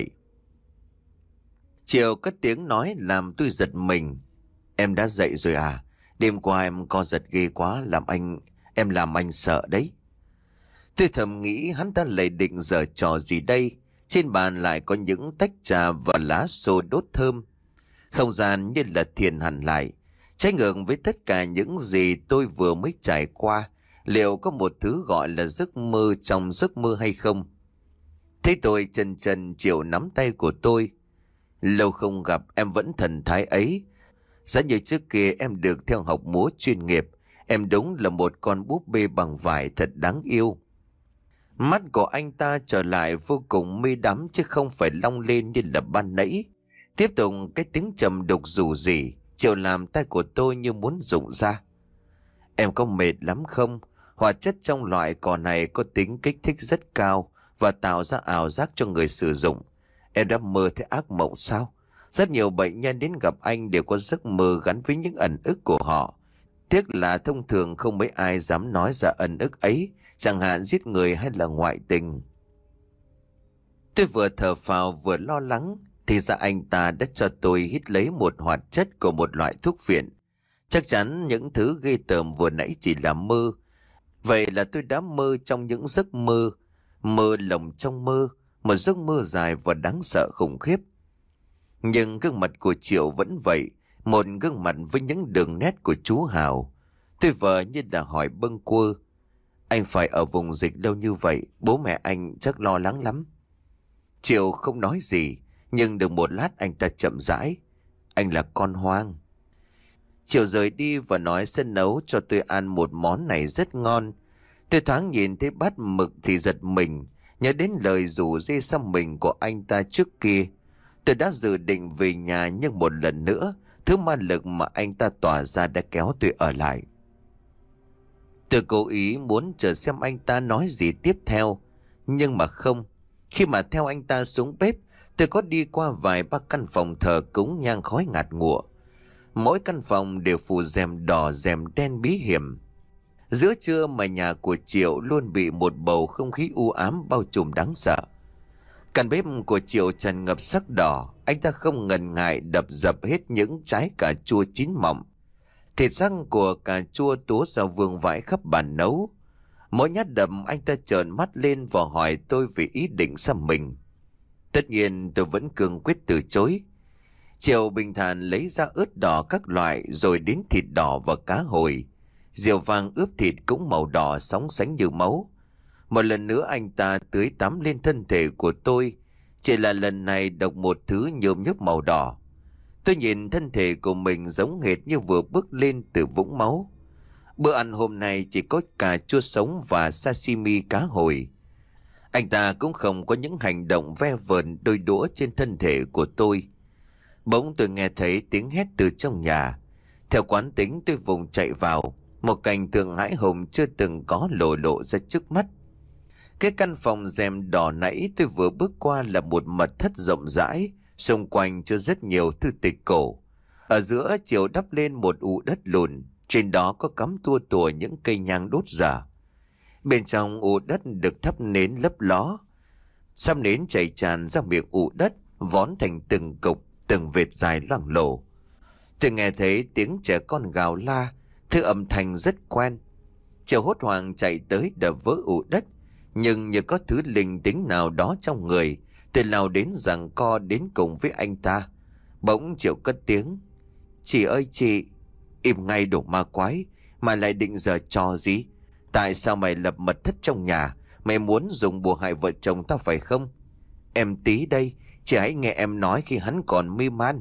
Triệu cất tiếng nói làm tôi giật mình. Em đã dậy rồi à? Đêm qua em co giật ghê quá, làm anh... Em làm anh sợ đấy. Tôi thầm nghĩ hắn ta lại định giở trò gì đây. Trên bàn lại có những tách trà và lá xô đốt thơm. Không gian như là thiền hẳn lại. Trái ngược với tất cả những gì tôi vừa mới trải qua. Liệu có một thứ gọi là giấc mơ trong giấc mơ hay không? Thế tôi chần chần. Triệu nắm tay của tôi. Lâu không gặp em vẫn thần thái ấy. Giá như trước kia em được theo học múa chuyên nghiệp. Em đúng là một con búp bê bằng vải thật đáng yêu. Mắt của anh ta trở lại vô cùng mê đắm chứ không phải long lên như là ban nãy. Tiếp tục cái tiếng trầm đục rủ rỉ. Triệu làm tay của tôi như muốn rụng ra. Em có mệt lắm không? Hoạt chất trong loại cỏ này có tính kích thích rất cao và tạo ra ảo giác cho người sử dụng. Em đã mơ thấy ác mộng sao? Rất nhiều bệnh nhân đến gặp anh đều có giấc mơ gắn với những ẩn ức của họ. Tiếc là thông thường không mấy ai dám nói ra ẩn ức ấy, chẳng hạn giết người hay là ngoại tình. Tôi vừa thở phào vừa lo lắng, thì ra anh ta đã cho tôi hít lấy một hoạt chất của một loại thuốc viện. Chắc chắn những thứ ghê tởm vừa nãy chỉ là mơ. Vậy là tôi đã mơ trong những giấc mơ, mơ lồng trong mơ, một giấc mơ dài và đáng sợ khủng khiếp. Nhưng gương mặt của Triệu vẫn vậy, một gương mặt với những đường nét của chú Hào. Tôi vờ như là hỏi bâng quơ. Anh phải ở vùng dịch lâu như vậy, bố mẹ anh chắc lo lắng lắm. Triệu không nói gì, nhưng được một lát anh ta chậm rãi. Anh là con hoang. Triệu rời đi và nói sẽ nấu cho tôi ăn một món này rất ngon. Tôi thoáng nhìn thấy bát mực thì giật mình, nhớ đến lời rủ dê xăm mình của anh ta trước kia. Tôi đã dự định về nhà, nhưng một lần nữa, thứ ma lực mà anh ta tỏa ra đã kéo tôi ở lại. Tôi cố ý muốn chờ xem anh ta nói gì tiếp theo, nhưng mà không. Khi mà theo anh ta xuống bếp, tôi có đi qua vài ba căn phòng thờ cúng nhang khói ngạt ngụa. Mỗi căn phòng đều phủ rèm đỏ rèm đen bí hiểm. Giữa trưa mà nhà của Triệu luôn bị một bầu không khí u ám bao trùm đáng sợ. Căn bếp của Triệu tràn ngập sắc đỏ, anh ta không ngần ngại đập dập hết những trái cà chua chín mọng. Thịt răng của cà chua túa ra vương vãi khắp bàn nấu. Mỗi nhát đập anh ta trợn mắt lên và hỏi tôi về ý định xăm mình. Tất nhiên tôi vẫn cương quyết từ chối. Triệu bình thản lấy ra ớt đỏ các loại rồi đến thịt đỏ và cá hồi. Rượu vang ướp thịt cũng màu đỏ sóng sánh như máu. Một lần nữa anh ta tưới tắm lên thân thể của tôi. Chỉ là lần này độc một thứ nhôm nhớp màu đỏ. Tôi nhìn thân thể của mình giống hệt như vừa bước lên từ vũng máu. Bữa ăn hôm nay chỉ có cà chua sống và sashimi cá hồi. Anh ta cũng không có những hành động ve vờn đôi đũa trên thân thể của tôi. Bỗng tôi nghe thấy tiếng hét từ trong nhà. Theo quán tính tôi vùng chạy vào. Một cảnh tượng hãi hùng chưa từng có lộ lộ ra trước mắt. Cái căn phòng rèm đỏ nãy tôi vừa bước qua là một mật thất rộng rãi. Xung quanh chứa rất nhiều thư tịch cổ. Ở giữa chiều đắp lên một ụ đất lùn. Trên đó có cắm tua tủa những cây nhang đốt dở. Bên trong ụ đất được thắp nến lấp ló. Xăm nến chảy tràn ra miệng ụ đất, vón thành từng cục, từng vệt dài loang lổ. Tôi nghe thấy tiếng trẻ con gào la, thứ âm thanh rất quen. Chiều hốt hoảng chạy tới đập vỡ ụ đất, nhưng như có thứ linh tính nào đó trong người, tôi lao đến giằng co đến cùng với anh ta. Bỗng Triệu cất tiếng: "Chị ơi chị!" "Im ngay đồ ma quái, mà lại định giở trò gì? Tại sao mày lập mật thất trong nhà? Mày muốn dùng bùa hại vợ chồng tao phải không?" "Em Tí đây, chị hãy nghe em nói khi hắn còn mê man."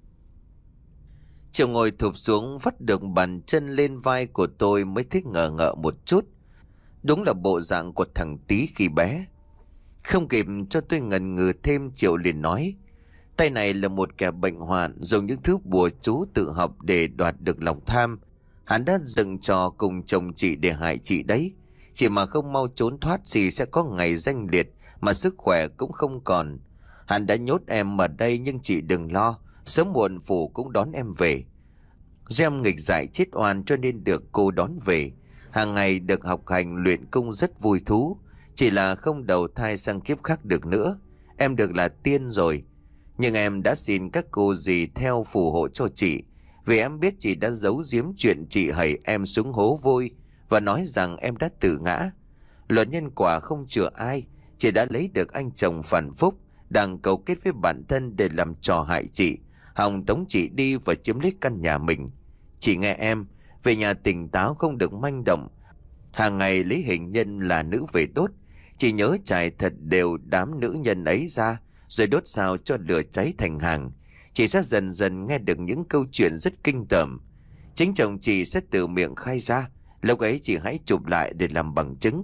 Triệu ngồi thụp xuống vắt được bàn chân lên vai của tôi mới thích ngờ ngợ một chút. Đúng là bộ dạng của thằng Tí khi bé. Không kịp cho tôi ngần ngừ thêm, Triệu liền nói: "Tay này là một kẻ bệnh hoạn, dùng những thứ bùa chú tự học để đoạt được lòng tham. Hắn đã dựng trò cùng chồng chị để hại chị đấy. Chị mà không mau trốn thoát thì sẽ có ngày danh liệt mà sức khỏe cũng không còn. Hắn đã nhốt em ở đây nhưng chị đừng lo, sớm muộn phủ cũng đón em về." Gem nghịch dại chết oan cho nên được cô đón về. Hàng ngày được học hành luyện công rất vui thú. Chỉ là không đầu thai sang kiếp khác được nữa. Em được là tiên rồi. Nhưng em đã xin các cô dì theo phù hộ cho chị, vì em biết chị đã giấu giếm chuyện chị hẩy em xuống hố vôi và nói rằng em đã tự ngã. Luật nhân quả không chừa ai. Chị đã lấy được anh chồng phản phúc đang cấu kết với bản thân để làm trò hại chị, hòng tống chị đi và chiếm lấy căn nhà mình. Chị nghe em, về nhà tỉnh táo, không được manh động. Hàng ngày lấy hình nhân là nữ về đốt. Chị nhớ trải thật đều đám nữ nhân ấy ra, rồi đốt sao cho lửa cháy thành hàng. Chị sẽ dần dần nghe được những câu chuyện rất kinh tởm. Chính chồng chị sẽ từ miệng khai ra. Lúc ấy chị hãy chụp lại để làm bằng chứng."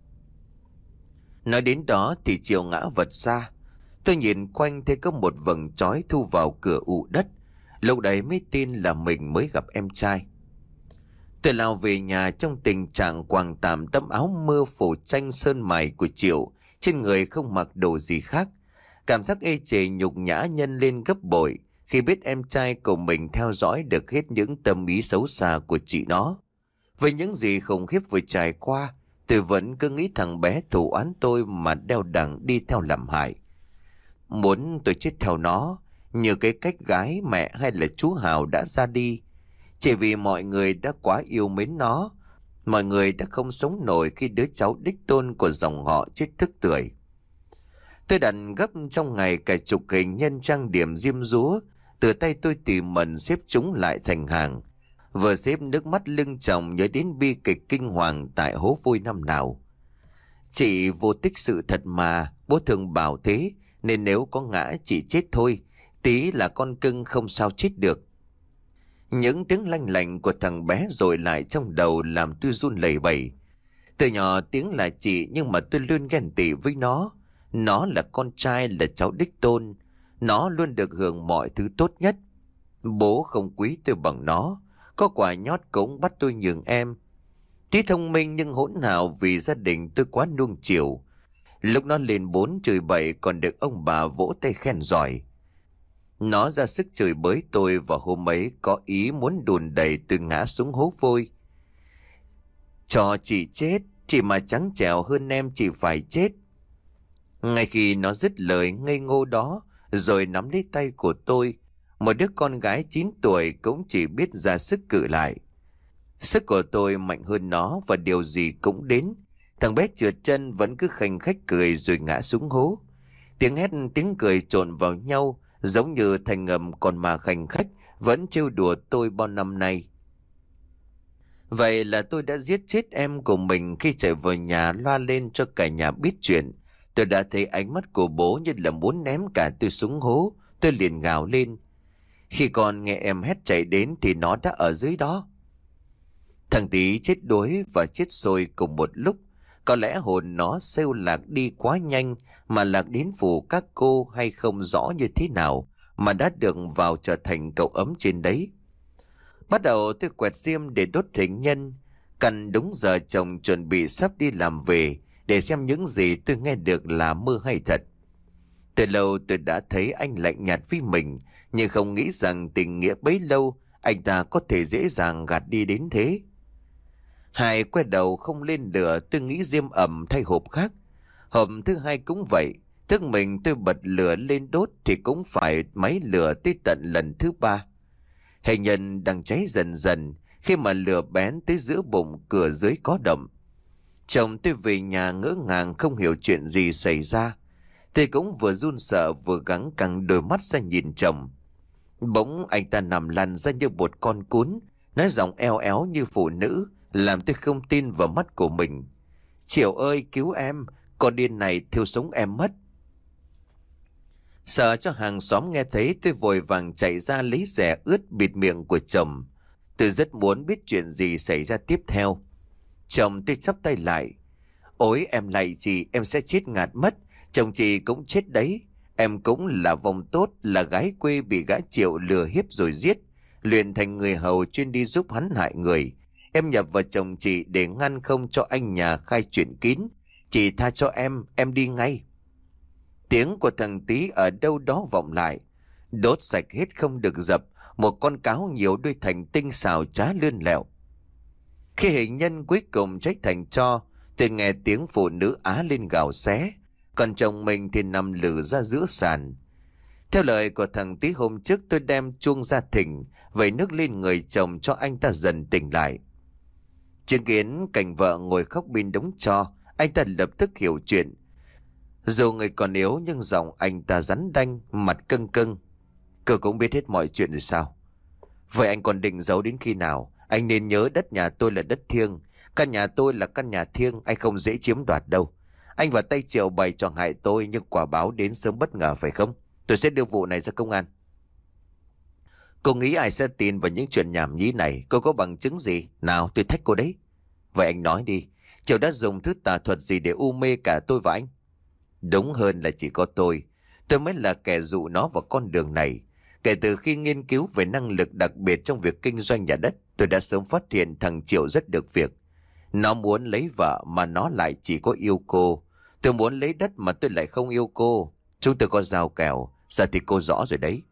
Nói đến đó thì Triệu ngã vật ra. Tôi nhìn quanh thấy có một vầng chói thu vào cửa ụ đất. Lúc đấy mới tin là mình mới gặp em trai. Tôi lao về nhà trong tình trạng quàng tạm tấm áo mưa phủ tranh sơn mài của Triệu, trên người không mặc đồ gì khác. Cảm giác ê chề nhục nhã nhân lên gấp bội khi biết em trai của mình theo dõi được hết những tâm ý xấu xa của chị nó. Với những gì khủng khiếp vừa trải qua, tôi vẫn cứ nghĩ thằng bé thù oán tôi mà đeo đẳng đi theo làm hại. Muốn tôi chết theo nó, như cái cách gái mẹ hay là chú Hào đã ra đi. Chỉ vì mọi người đã quá yêu mến nó, mọi người đã không sống nổi khi đứa cháu đích tôn của dòng họ chết tức tưởi. Tôi đặt gấp trong ngày cả chục hình nhân trang điểm diêm dúa, từ tay tôi tỉ mẩn xếp chúng lại thành hàng. Vừa xếp nước mắt lưng tròng nhớ đến bi kịch kinh hoàng tại hố vôi năm nào. Chị vô tích sự thật mà, bố thường bảo thế, nên nếu có ngã chị chết thôi, Tí là con cưng không sao chết được. Những tiếng lanh lành của thằng bé dội lại trong đầu làm tôi run lẩy bẩy. Từ nhỏ tiếng là chị nhưng mà tôi luôn ghen tị với nó. Nó là con trai, là cháu đích tôn. Nó luôn được hưởng mọi thứ tốt nhất. Bố không quý tôi bằng nó. Có quả nhót cũng bắt tôi nhường em. Tí thông minh nhưng hỗn hào vì gia đình tôi quá nuông chiều. Lúc nó lên bốn chửi bậy còn được ông bà vỗ tay khen giỏi. Nó ra sức chửi bới tôi và hôm ấy có ý muốn đùn đẩy tôi ngã xuống hố vôi. Cho chị chết, chị mà trắng trẻo hơn em chị phải chết. Ngay khi nó dứt lời ngây ngô đó, rồi nắm lấy tay của tôi, một đứa con gái chín tuổi cũng chỉ biết ra sức cự lại. Sức của tôi mạnh hơn nó và điều gì cũng đến. Thằng bé trượt chân vẫn cứ khanh khách cười rồi ngã xuống hố. Tiếng hét tiếng cười trộn vào nhau, giống như thành ngầm con ma khanh khách vẫn trêu đùa tôi bao năm nay. Vậy là tôi đã giết chết em của mình. Khi chạy vào nhà loa lên cho cả nhà biết chuyện, tôi đã thấy ánh mắt của bố như là muốn ném cả tôi xuống hố. Tôi liền gào lên. Khi còn nghe em hét chạy đến thì nó đã ở dưới đó. Thằng Tí chết đuối và chết sôi cùng một lúc. Có lẽ hồn nó xêu lạc đi quá nhanh mà lạc đến phủ các cô hay không rõ như thế nào, mà đã được vào trở thành cậu ấm trên đấy. Bắt đầu tôi quẹt diêm để đốt hình nhân. Cần đúng giờ chồng chuẩn bị sắp đi làm về, để xem những gì tôi nghe được là mơ hay thật. Từ lâu tôi đã thấy anh lạnh nhạt với mình, nhưng không nghĩ rằng tình nghĩa bấy lâu anh ta có thể dễ dàng gạt đi đến thế. Hai que đầu không lên lửa, tôi nghĩ diêm ẩm thay hộp khác. Hộp thứ hai cũng vậy. Thức mình tôi bật lửa lên đốt thì cũng phải máy lửa tới tận lần thứ ba. Hình nhân đang cháy dần dần. Khi mà lửa bén tới giữa bụng, cửa dưới có động. Chồng tôi về nhà ngỡ ngàng không hiểu chuyện gì xảy ra. Tôi cũng vừa run sợ vừa gắng căng đôi mắt ra nhìn chồng. Bỗng anh ta nằm lăn ra như một con cún, nói giọng eo éo như phụ nữ, làm tôi không tin vào mắt của mình. Triệu ơi, cứu em, con điên này thiêu sống em mất. Sợ cho hàng xóm nghe thấy, tôi vội vàng chạy ra lấy rẻ ướt bịt miệng của chồng. Tôi rất muốn biết chuyện gì xảy ra tiếp theo. Chồng tôi chắp tay lại. Ôi em lạy chị, em sẽ chết ngạt mất. Chồng chị cũng chết đấy. Em cũng là vong tốt, là gái quê bị gã Triệu lừa hiếp rồi giết, luyện thành người hầu chuyên đi giúp hắn hại người. Em nhập vào chồng chị để ngăn không cho anh nhà khai chuyện kín. Chị tha cho em, em đi ngay. Tiếng của thằng Tí ở đâu đó vọng lại. Đốt sạch hết không được dập. Một con cáo nhiều đuôi thành tinh xào trá lươn lẹo. Khi hình nhân cuối cùng cháy thành tro, tôi nghe tiếng phụ nữ á lên gào xé. Còn chồng mình thì nằm lử ra giữa sàn. Theo lời của thằng Tí hôm trước, tôi đem chuông ra thỉnh, vẩy nước lên người chồng cho anh ta dần tỉnh lại. Chứng kiến cảnh vợ ngồi khóc bên đống tro, anh ta lập tức hiểu chuyện. Dù người còn yếu nhưng giọng anh ta rắn đanh, mặt căng căng. Cô cũng biết hết mọi chuyện rồi sao? Vậy anh còn định giấu đến khi nào? Anh nên nhớ đất nhà tôi là đất thiêng. Căn nhà tôi là căn nhà thiêng, anh không dễ chiếm đoạt đâu. Anh và tay Triệu bày trò hại tôi, nhưng quả báo đến sớm bất ngờ phải không? Tôi sẽ đưa vụ này ra công an. Cô nghĩ ai sẽ tin vào những chuyện nhảm nhí này? Cô có bằng chứng gì? Nào, tôi thách cô đấy. Vậy anh nói đi, Triệu đã dùng thứ tà thuật gì để u mê cả tôi và anh? Đúng hơn là chỉ có tôi. Tôi mới là kẻ dụ nó vào con đường này. Kể từ khi nghiên cứu về năng lực đặc biệt trong việc kinh doanh nhà đất, tôi đã sớm phát hiện thằng Triệu rất được việc. Nó muốn lấy vợ mà nó lại chỉ có yêu cô. Tôi muốn lấy đất mà tôi lại không yêu cô. Chúng tôi có giao kèo, giờ thì cô rõ rồi đấy.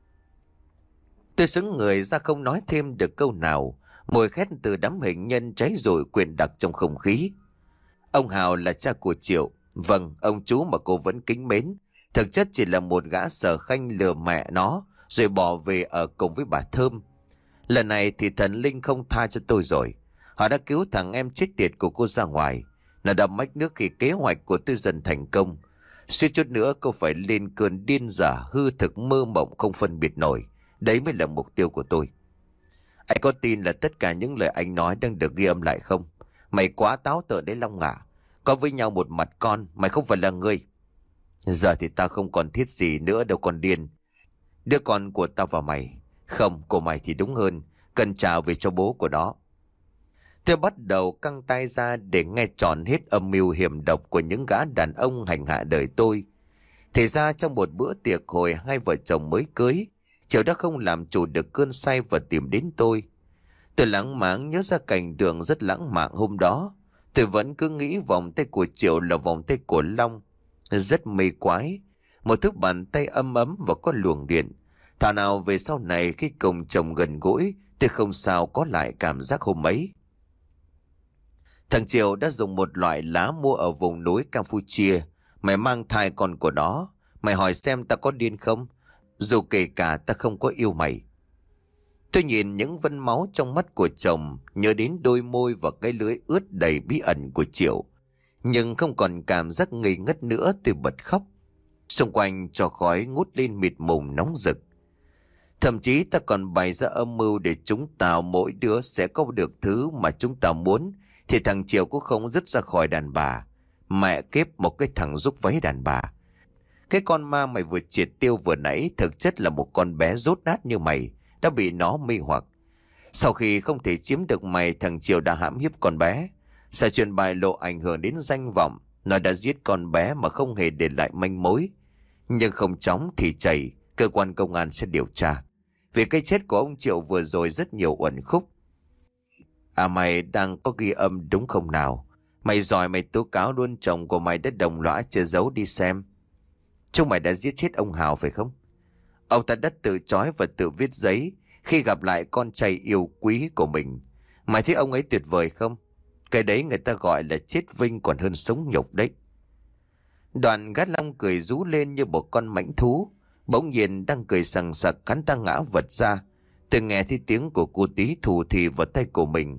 Tôi sững người ra không nói thêm được câu nào. Mùi khét từ đám hình nhân cháy rồi quyện đặc trong không khí. Ông Hào là cha của Triệu. Vâng, ông chú mà cô vẫn kính mến. Thực chất chỉ là một gã sở khanh lừa mẹ nó, rồi bỏ về ở cùng với bà Thơm. Lần này thì thần linh không tha cho tôi rồi. Họ đã cứu thằng em chết tiệt của cô ra ngoài. Nó đã mách nước khi kế hoạch của tôi dần thành công. Suýt chút nữa cô phải lên cơn điên dở, hư thực mơ mộng không phân biệt nổi. Đấy mới là mục tiêu của tôi. Anh có tin là tất cả những lời anh nói đang được ghi âm lại không? Mày quá táo tợn đấy Long ạ. Có với nhau một mặt con, mày không phải là người. Giờ thì tao không còn thiết gì nữa đâu con điên. Đứa con của tao và mày. Không, của mày thì đúng hơn. Cần trả về cho bố của nó. Tôi bắt đầu căng tay ra để nghe tròn hết âm mưu hiểm độc của những gã đàn ông hành hạ đời tôi. Thì ra trong một bữa tiệc hồi hai vợ chồng mới cưới, Triệu đã không làm chủ được cơn say và tìm đến tôi. Tôi lãng máng nhớ ra cảnh tượng rất lãng mạn hôm đó. Tôi vẫn cứ nghĩ vòng tay của Triệu là vòng tay của Long. Rất mê quái. Một thứ bàn tay ấm ấm và có luồng điện. Thảo nào về sau này khi cùng chồng gần gũi, tôi không sao có lại cảm giác hôm ấy. Thằng Triệu đã dùng một loại lá mua ở vùng núi Campuchia, Mày mang thai con của nó. Mày hỏi xem ta có điên không? Dù kể cả ta không có yêu mày. Tôi nhìn những vân máu trong mắt của chồng, nhớ đến đôi môi và cái lưỡi ướt đầy bí ẩn của Triệu. Nhưng không còn cảm giác ngây ngất nữa, tôi bật khóc. Xung quanh cho khói ngút lên mịt mùng nóng rực. Thậm chí ta còn bày ra âm mưu để chúng tao mỗi đứa sẽ có được thứ mà chúng tao muốn, thì thằng Triệu cũng không dứt ra khỏi đàn bà. Mẹ kiếp, một cái thằng rúc váy đàn bà. Cái con ma mày vừa triệt tiêu vừa nãy thực chất là một con bé dốt nát như mày, đã bị nó mê hoặc. Sau khi không thể chiếm được mày, thằng Triều đã hãm hiếp con bé. Sẽ chuyện bài lộ ảnh hưởng đến danh vọng. Nó đã giết con bé mà không hề để lại manh mối. Nhưng không chóng thì chảy, cơ quan công an sẽ điều tra. Vì cái chết của ông Triệu vừa rồi rất nhiều uẩn khúc. À, mày đang có ghi âm đúng không nào? Mày giỏi, mày tố cáo luôn chồng của mày đã đồng lõa che giấu đi xem. Chúng mày đã giết chết ông Hào phải không? Ông ta đã tự trói và tự viết giấy khi gặp lại con trai yêu quý của mình. Mày thấy ông ấy tuyệt vời không? Cái đấy người ta gọi là chết vinh còn hơn sống nhục đấy. Đoàn Gát Long cười rú lên như một con mãnh thú. Bỗng nhiên đang cười sằng sặc, hắn ta ngã vật ra. Tôi nghe thấy tiếng của cô Tí thủ thì vào tay của mình.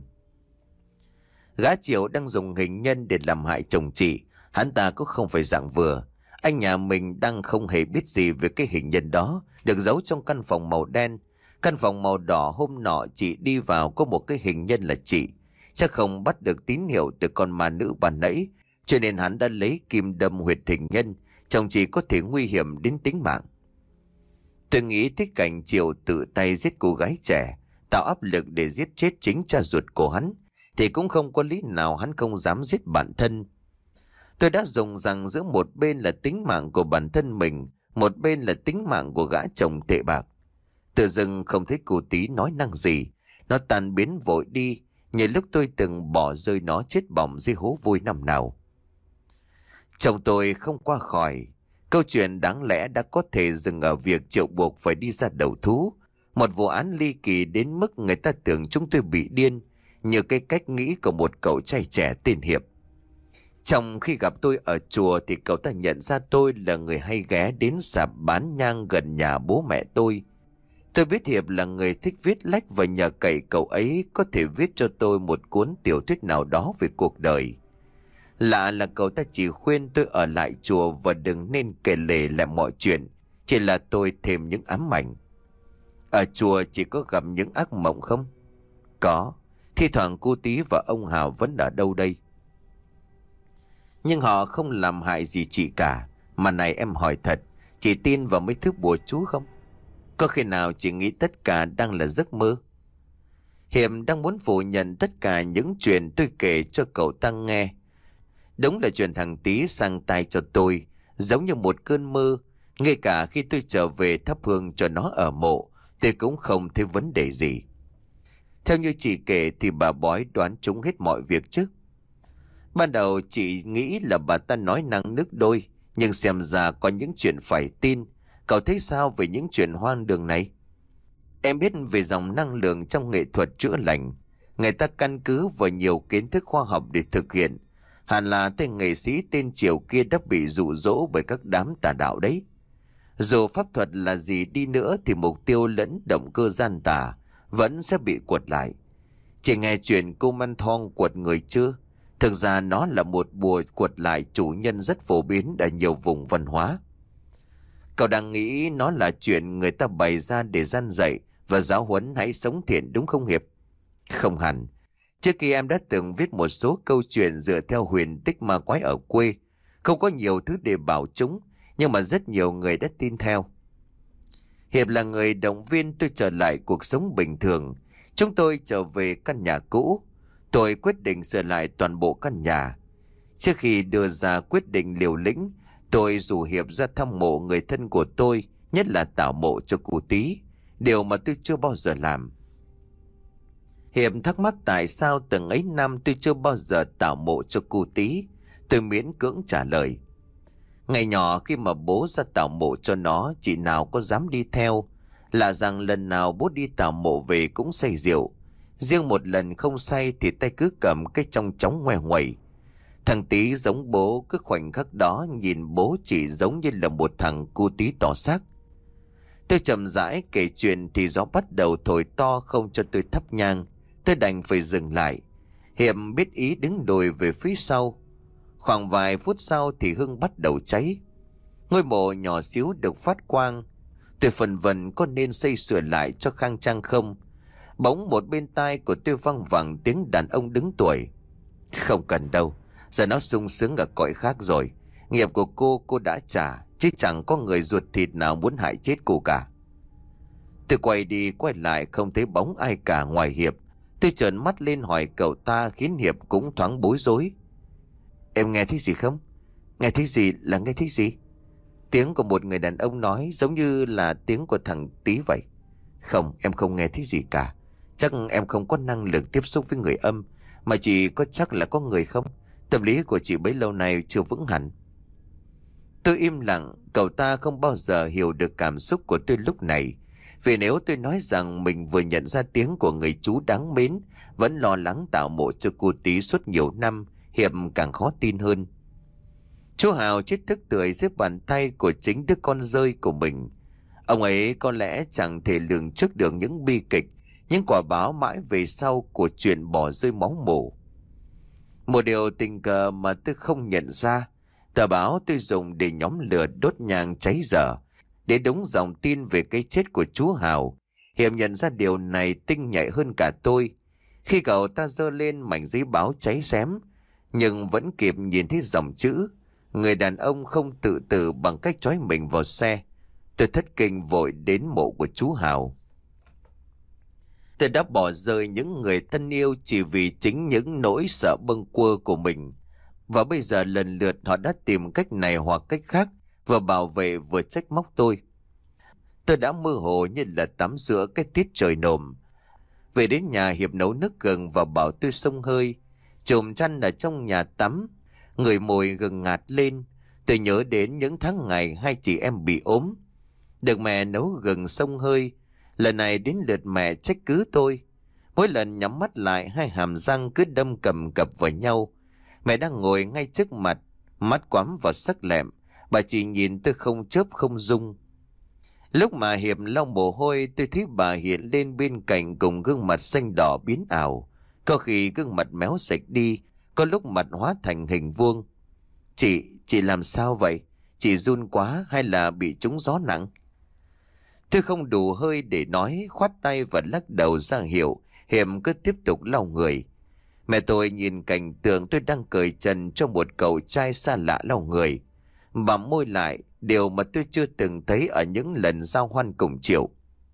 Gã Triệu đang dùng hình nhân để làm hại chồng chị. Hắn ta cũng không phải dạng vừa. Anh nhà mình đang không hề biết gì về cái hình nhân đó, được giấu trong căn phòng màu đen. Căn phòng màu đỏ hôm nọ chị đi vào có một cái hình nhân là chị. Chắc không bắt được tín hiệu từ con ma nữ ban nãy, cho nên hắn đã lấy kim đâm huyệt hình nhân. Chồng chị có thể nguy hiểm đến tính mạng. Tôi nghĩ tới cảnh Triệu tự tay giết cô gái trẻ, tạo áp lực để giết chết chính cha ruột của hắn, thì cũng không có lý nào hắn không dám giết bản thân. Tôi đã dùng rằng giữa một bên là tính mạng của bản thân mình, một bên là tính mạng của gã chồng tệ bạc. Tự dưng không thấy cô Tí nói năng gì, nó tan biến vội đi, như lúc tôi từng bỏ rơi nó chết bỏng dưới hố vôi năm nào. Chồng tôi không qua khỏi. Câu chuyện đáng lẽ đã có thể dừng ở việc Triệu buộc phải đi ra đầu thú. Một vụ án ly kỳ đến mức người ta tưởng chúng tôi bị điên, như cái cách nghĩ của một cậu trai trẻ tên Hiệp. Trong khi gặp tôi ở chùa thì cậu ta nhận ra tôi là người hay ghé đến sạp bán nhang gần nhà bố mẹ tôi. Tôi biết Hiệp là người thích viết lách và nhờ cậy cậu ấy có thể viết cho tôi một cuốn tiểu thuyết nào đó về cuộc đời. Lạ là cậu ta chỉ khuyên tôi ở lại chùa và đừng nên kể lể lại mọi chuyện, chỉ là tôi thêm những ám ảnh. Ở chùa chỉ có gặp những ác mộng không? Có, thi thoảng cô Tí và ông Hào vẫn ở đâu đây. Nhưng họ không làm hại gì chị cả. Mà này em hỏi thật, chị tin vào mấy thứ bùa chú không? Có khi nào chị nghĩ tất cả đang là giấc mơ? Hiệp đang muốn phủ nhận tất cả những chuyện tôi kể cho cậu ta nghe. Đúng là chuyện thằng Tí sang tay cho tôi giống như một cơn mơ. Ngay cả khi tôi trở về thắp hương cho nó ở mộ, tôi cũng không thấy vấn đề gì. Theo như chị kể thì bà bói đoán trúng hết mọi việc chứ. Ban đầu chị nghĩ là bà ta nói năng nước đôi, nhưng xem ra có những chuyện phải tin. Cậu thấy sao về những chuyện hoang đường này? Em biết về dòng năng lượng trong nghệ thuật chữa lành. Người ta căn cứ vào nhiều kiến thức khoa học để thực hiện. Hẳn là tên nghệ sĩ tên Triều kia đã bị dụ dỗ bởi các đám tà đạo đấy. Dù pháp thuật là gì đi nữa thì mục tiêu lẫn động cơ gian tà vẫn sẽ bị quật lại. Chị nghe chuyện cô Man Thong quật người chưa? Thực ra nó là một bùa quật lại chủ nhân rất phổ biến ở nhiều vùng văn hóa. Cậu đang nghĩ nó là chuyện người ta bày ra để gian dạy và giáo huấn hãy sống thiện đúng không Hiệp? Không hẳn. Trước kia em đã từng viết một số câu chuyện dựa theo huyền tích ma quái ở quê. Không có nhiều thứ để bảo chúng, nhưng mà rất nhiều người đã tin theo. Hiệp là người động viên tôi trở lại cuộc sống bình thường. Chúng tôi trở về căn nhà cũ. Tôi quyết định sửa lại toàn bộ căn nhà. Trước khi đưa ra quyết định liều lĩnh, tôi rủ Hiệp ra thăm mộ người thân của tôi, nhất là tảo mộ cho cụ Tí, điều mà tôi chưa bao giờ làm. Hiệp thắc mắc tại sao từng ấy năm tôi chưa bao giờ tảo mộ cho cụ Tí. Tôi miễn cưỡng trả lời. Ngày nhỏ khi mà bố ra tảo mộ cho nó, chị nào có dám đi theo. Là rằng lần nào bố đi tảo mộ về cũng say rượu. Riêng một lần không say thì tay cứ cầm cái trong chóng ngoe nguẩy. Thằng Tý giống bố, cứ khoảnh khắc đó nhìn bố chỉ giống như là một thằng cu tí tỏ xác. Tôi chậm rãi kể chuyện thì gió bắt đầu thổi to không cho tôi thắp nhang. Tôi đành phải dừng lại. Hiệp biết ý đứng lùi về phía sau. Khoảng vài phút sau thì hương bắt đầu cháy. Ngôi mộ nhỏ xíu được phát quang. Tôi phần vần có nên xây sửa lại cho khang trang không. Bỗng một bên tai của tôi văng vẳng tiếng đàn ông đứng tuổi. Không cần đâu, giờ nó sung sướng ở cõi khác rồi. Nghiệp của cô cô đã trả, chứ chẳng có người ruột thịt nào muốn hại chết cô cả. Tôi quay đi quay lại không thấy bóng ai cả ngoài Hiệp. Tôi trợn mắt lên hỏi cậu ta khiến Hiệp cũng thoáng bối rối. Em nghe thấy gì không? Nghe thấy gì là nghe thấy gì? Tiếng của một người đàn ông nói giống như là tiếng của thằng Tý vậy. Không, em không nghe thấy gì cả. Chắc em không có năng lực tiếp xúc với người âm. Mà chị có chắc là có người không? Tâm lý của chị bấy lâu nay chưa vững hẳn. Tôi im lặng. Cậu ta không bao giờ hiểu được cảm xúc của tôi lúc này. Vì nếu tôi nói rằng mình vừa nhận ra tiếng của người chú đáng mến, vẫn lo lắng tạo mộ cho cô Tí suốt nhiều năm, Hiệp càng khó tin hơn. Chú Hào chết tức tưởi dưới bàn tay của chính đứa con rơi của mình. Ông ấy có lẽ chẳng thể lường trước được những bi kịch, những quả báo mãi về sau của chuyện bỏ rơi máu mủ. Một điều tình cờ mà tôi không nhận ra, tờ báo tôi dùng để nhóm lửa đốt nhang cháy dở, để đúng dòng tin về cái chết của chú Hào. Hiệp nhận ra điều này tinh nhạy hơn cả tôi. Khi cậu ta giơ lên mảnh giấy báo cháy xém, nhưng vẫn kịp nhìn thấy dòng chữ: người đàn ông không tự tử bằng cách trói mình vào xe. Tôi thất kinh vội đến mộ của chú Hào. Tôi đã bỏ rơi những người thân yêu chỉ vì chính những nỗi sợ bâng quơ của mình. Và bây giờ lần lượt họ đã tìm cách này hoặc cách khác, vừa bảo vệ vừa trách móc tôi. Tôi đã mơ hồ như là tắm giữa cái tiết trời nồm. Về đến nhà, Hiệp nấu nước gừng và bảo tôi xông hơi. Chùm chăn ở trong nhà tắm, người mùi gừng ngạt lên. Tôi nhớ đến những tháng ngày hai chị em bị ốm, được mẹ nấu gừng xông hơi. Lần này đến lượt mẹ trách cứ tôi. Mỗi lần nhắm mắt lại, hai hàm răng cứ đâm cầm cập vào nhau. Mẹ đang ngồi ngay trước mặt, mắt quắm vào sắc lẹm. Bà chỉ nhìn tôi không chớp không rung. Lúc mà Hiệp lau mồ hôi, tôi thấy bà hiện lên bên cạnh cùng gương mặt xanh đỏ biến ảo. Có khi gương mặt méo sạch đi, có lúc mặt hóa thành hình vuông. Chị, chị làm sao vậy? Chị run quá hay là bị trúng gió nặng? Tôi không đủ hơi để nói, khoát tay và lắc đầu ra hiệu Hiệp cứ tiếp tục lau người. Mẹ tôi nhìn cảnh tượng tôi đang cởi trần cho một cậu trai xa lạ lau người, bặm môi lại, điều mà tôi chưa từng thấy ở những lần giao hoan cùng Triệu.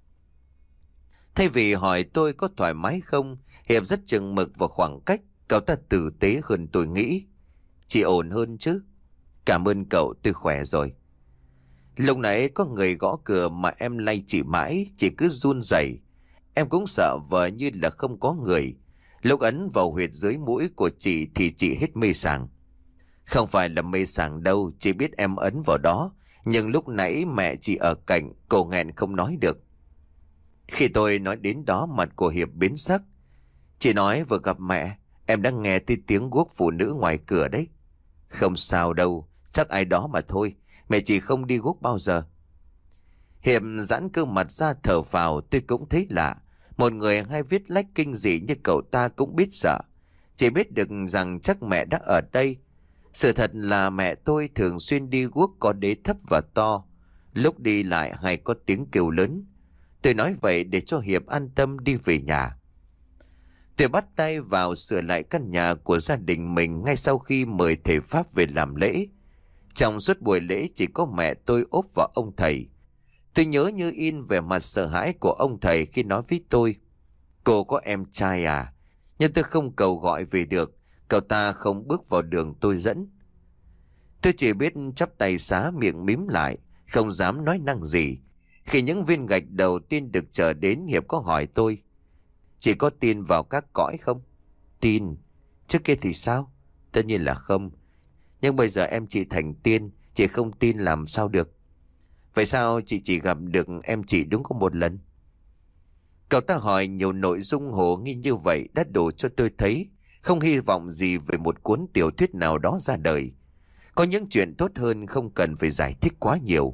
Thay vì hỏi tôi có thoải mái không, Hiệp rất chừng mực và khoảng cách. Cậu ta tử tế hơn tôi nghĩ. Chị ổn hơn chứ? Cảm ơn cậu, tôi khỏe rồi. Lúc nãy có người gõ cửa mà em lay chị mãi, chị cứ run rẩy. Em cũng sợ vờ như là không có người. Lúc ấn vào huyệt dưới mũi của chị thì chị hết mê sảng. Không phải là mê sảng đâu, chị biết em ấn vào đó. Nhưng lúc nãy mẹ chị ở cạnh, cô nghẹn không nói được. Khi tôi nói đến đó, mặt của Hiệp biến sắc. Chị nói vừa gặp mẹ, em đã nghe thấy tiếng guốc phụ nữ ngoài cửa đấy. Không sao đâu, chắc ai đó mà thôi. Mẹ chị không đi guốc bao giờ. Hiệp giãn cơ mặt ra thở phào. Tôi cũng thấy lạ. Một người hay viết lách kinh dị như cậu ta cũng biết sợ. Chỉ biết được rằng chắc mẹ đã ở đây. Sự thật là mẹ tôi thường xuyên đi guốc có đế thấp và to. Lúc đi lại hay có tiếng kêu lớn. Tôi nói vậy để cho Hiệp an tâm đi về nhà. Tôi bắt tay vào sửa lại căn nhà của gia đình mình ngay sau khi mời thầy Pháp về làm lễ. Trong suốt buổi lễ chỉ có mẹ tôi ốp vào ông thầy. Tôi nhớ như in về mặt sợ hãi của ông thầy khi nói với tôi: cô có em trai à? Nhưng tôi không cầu gọi về được. Cậu ta không bước vào đường tôi dẫn. Tôi chỉ biết chắp tay xá miệng mím lại, không dám nói năng gì. Khi những viên gạch đầu tiên được trở đến, Hiệp có hỏi tôi: chị có tin vào các cõi không? Tin. Trước kia thì sao? Tất nhiên là không. Nhưng bây giờ em chị thành tiên, chị không tin làm sao được. Vậy sao chị chỉ gặp được em chị đúng có một lần? Cậu ta hỏi nhiều nội dung hồ nghi như vậy đã đủ cho tôi thấy không hy vọng gì về một cuốn tiểu thuyết nào đó ra đời. Có những chuyện tốt hơn không cần phải giải thích quá nhiều.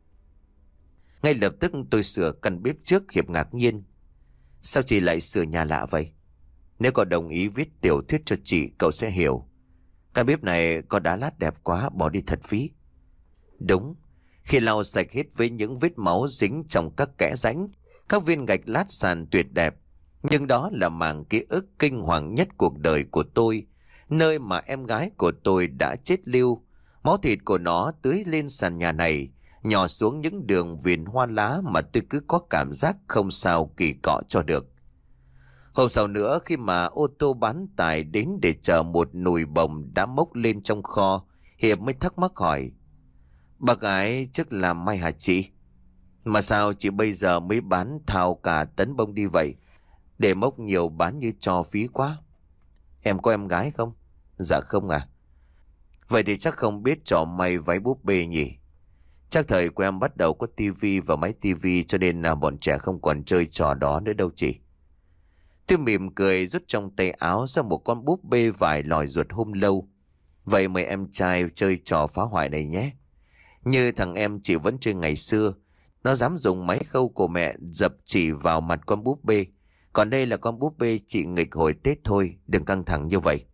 Ngay lập tức tôi sửa căn bếp trước. Hiệp ngạc nhiên: sao chị lại sửa nhà lạ vậy? Nếu cậu đồng ý viết tiểu thuyết cho chị, cậu sẽ hiểu. Căn bếp này có đá lát đẹp quá, bỏ đi thật phí. Đúng. Khi lau sạch hết với những vết máu dính trong các kẽ rãnh, các viên gạch lát sàn tuyệt đẹp, nhưng đó là mảng ký ức kinh hoàng nhất cuộc đời của tôi, nơi mà em gái của tôi đã chết lưu. Máu thịt của nó tưới lên sàn nhà này, nhỏ xuống những đường viền hoa lá mà tôi cứ có cảm giác không sao kỳ cọ cho được. Hôm sau nữa, khi mà ô tô bán tải đến để chờ một nồi bồng đã mốc lên trong kho, Hiệp mới thắc mắc hỏi: bà gái trước làm may hả chị? Mà sao chị bây giờ mới bán thao cả tấn bông đi vậy? Để mốc nhiều bán như cho phí quá. Em có em gái không? Dạ không à. Vậy thì chắc không biết trò may váy búp bê nhỉ? Chắc thời của em bắt đầu có tivi và máy tivi, cho nên là bọn trẻ không còn chơi trò đó nữa đâu chị. Tôi mỉm cười rút trong tay áo ra một con búp bê vải lòi ruột hôm lâu. Vậy mời em trai chơi trò phá hoại này nhé. Như thằng em chị vẫn chơi ngày xưa. Nó dám dùng máy khâu của mẹ dập chỉ vào mặt con búp bê. Còn đây là con búp bê chị nghịch hồi Tết thôi, đừng căng thẳng như vậy.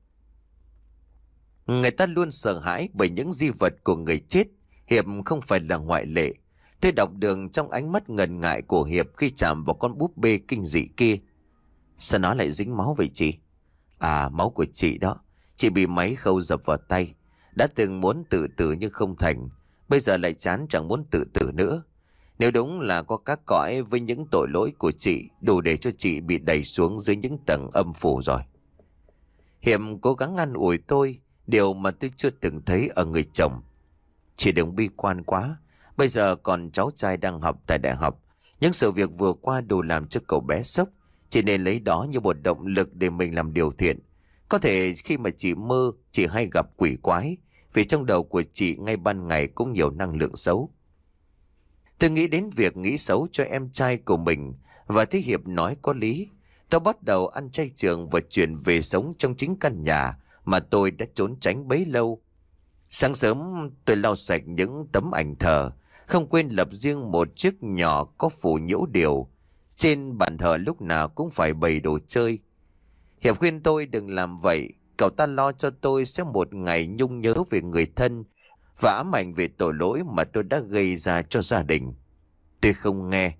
Người ta luôn sợ hãi bởi những di vật của người chết. Hiệp không phải là ngoại lệ. Tôi đọc được trong ánh mắt ngần ngại của Hiệp khi chạm vào con búp bê kinh dị kia. Sao nó lại dính máu vậy chị? À, máu của chị đó. Chị bị máy khâu dập vào tay. Đã từng muốn tự tử nhưng không thành. Bây giờ lại chán chẳng muốn tự tử nữa. Nếu đúng là có các cõi với những tội lỗi của chị, đủ để cho chị bị đẩy xuống dưới những tầng âm phủ rồi. Hiệp cố gắng an ủi tôi, điều mà tôi chưa từng thấy ở người chồng. Chị đừng bi quan quá. Bây giờ còn cháu trai đang học tại đại học. Những sự việc vừa qua đủ làm cho cậu bé sốc. Chị nên lấy đó như một động lực để mình làm điều thiện. Có thể khi mà chị mơ, chị hay gặp quỷ quái, vì trong đầu của chị ngay ban ngày cũng nhiều năng lượng xấu. Tôi nghĩ đến việc nghĩ xấu cho em trai của mình, và thấy Hiệp nói có lý. Tôi bắt đầu ăn chay trường và chuyển về sống trong chính căn nhà mà tôi đã trốn tránh bấy lâu. Sáng sớm tôi lau sạch những tấm ảnh thờ, không quên lập riêng một chiếc nhỏ có phủ nhiễu điều. Trên bàn thờ lúc nào cũng phải bày đồ chơi. Hiệp khuyên tôi đừng làm vậy. Cậu ta lo cho tôi sẽ một ngày nhung nhớ về người thân và ám ảnh về tội lỗi mà tôi đã gây ra cho gia đình. Tôi không nghe.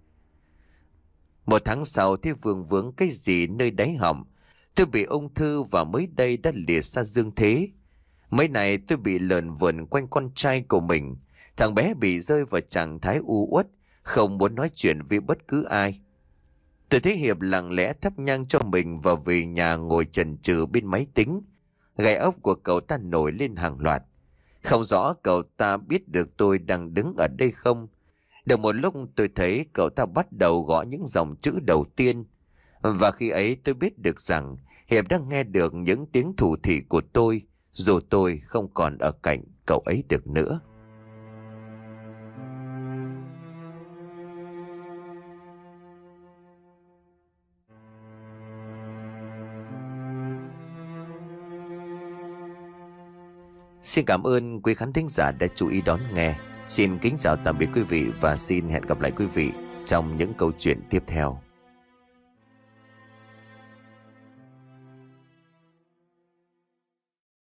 Một tháng sau thì vương vướng cái gì nơi đáy họng. Tôi bị ung thư và mới đây đã lìa xa dương thế. Mấy này tôi bị lờn vờn quanh con trai của mình. Thằng bé bị rơi vào trạng thái u uất, không muốn nói chuyện với bất cứ ai. Tôi thấy Hiệp lặng lẽ thắp nhang cho mình và về nhà ngồi chần chừ bên máy tính. Gai ốc của cậu ta nổi lên hàng loạt. Không rõ cậu ta biết được tôi đang đứng ở đây không. Được một lúc tôi thấy cậu ta bắt đầu gõ những dòng chữ đầu tiên. Và khi ấy tôi biết được rằng Hiệp đang nghe được những tiếng thủ thỉ của tôi, dù tôi không còn ở cạnh cậu ấy được nữa. Xin cảm ơn quý khán thính giả đã chú ý đón nghe. Xin kính chào tạm biệt quý vị và xin hẹn gặp lại quý vị trong những câu chuyện tiếp theo.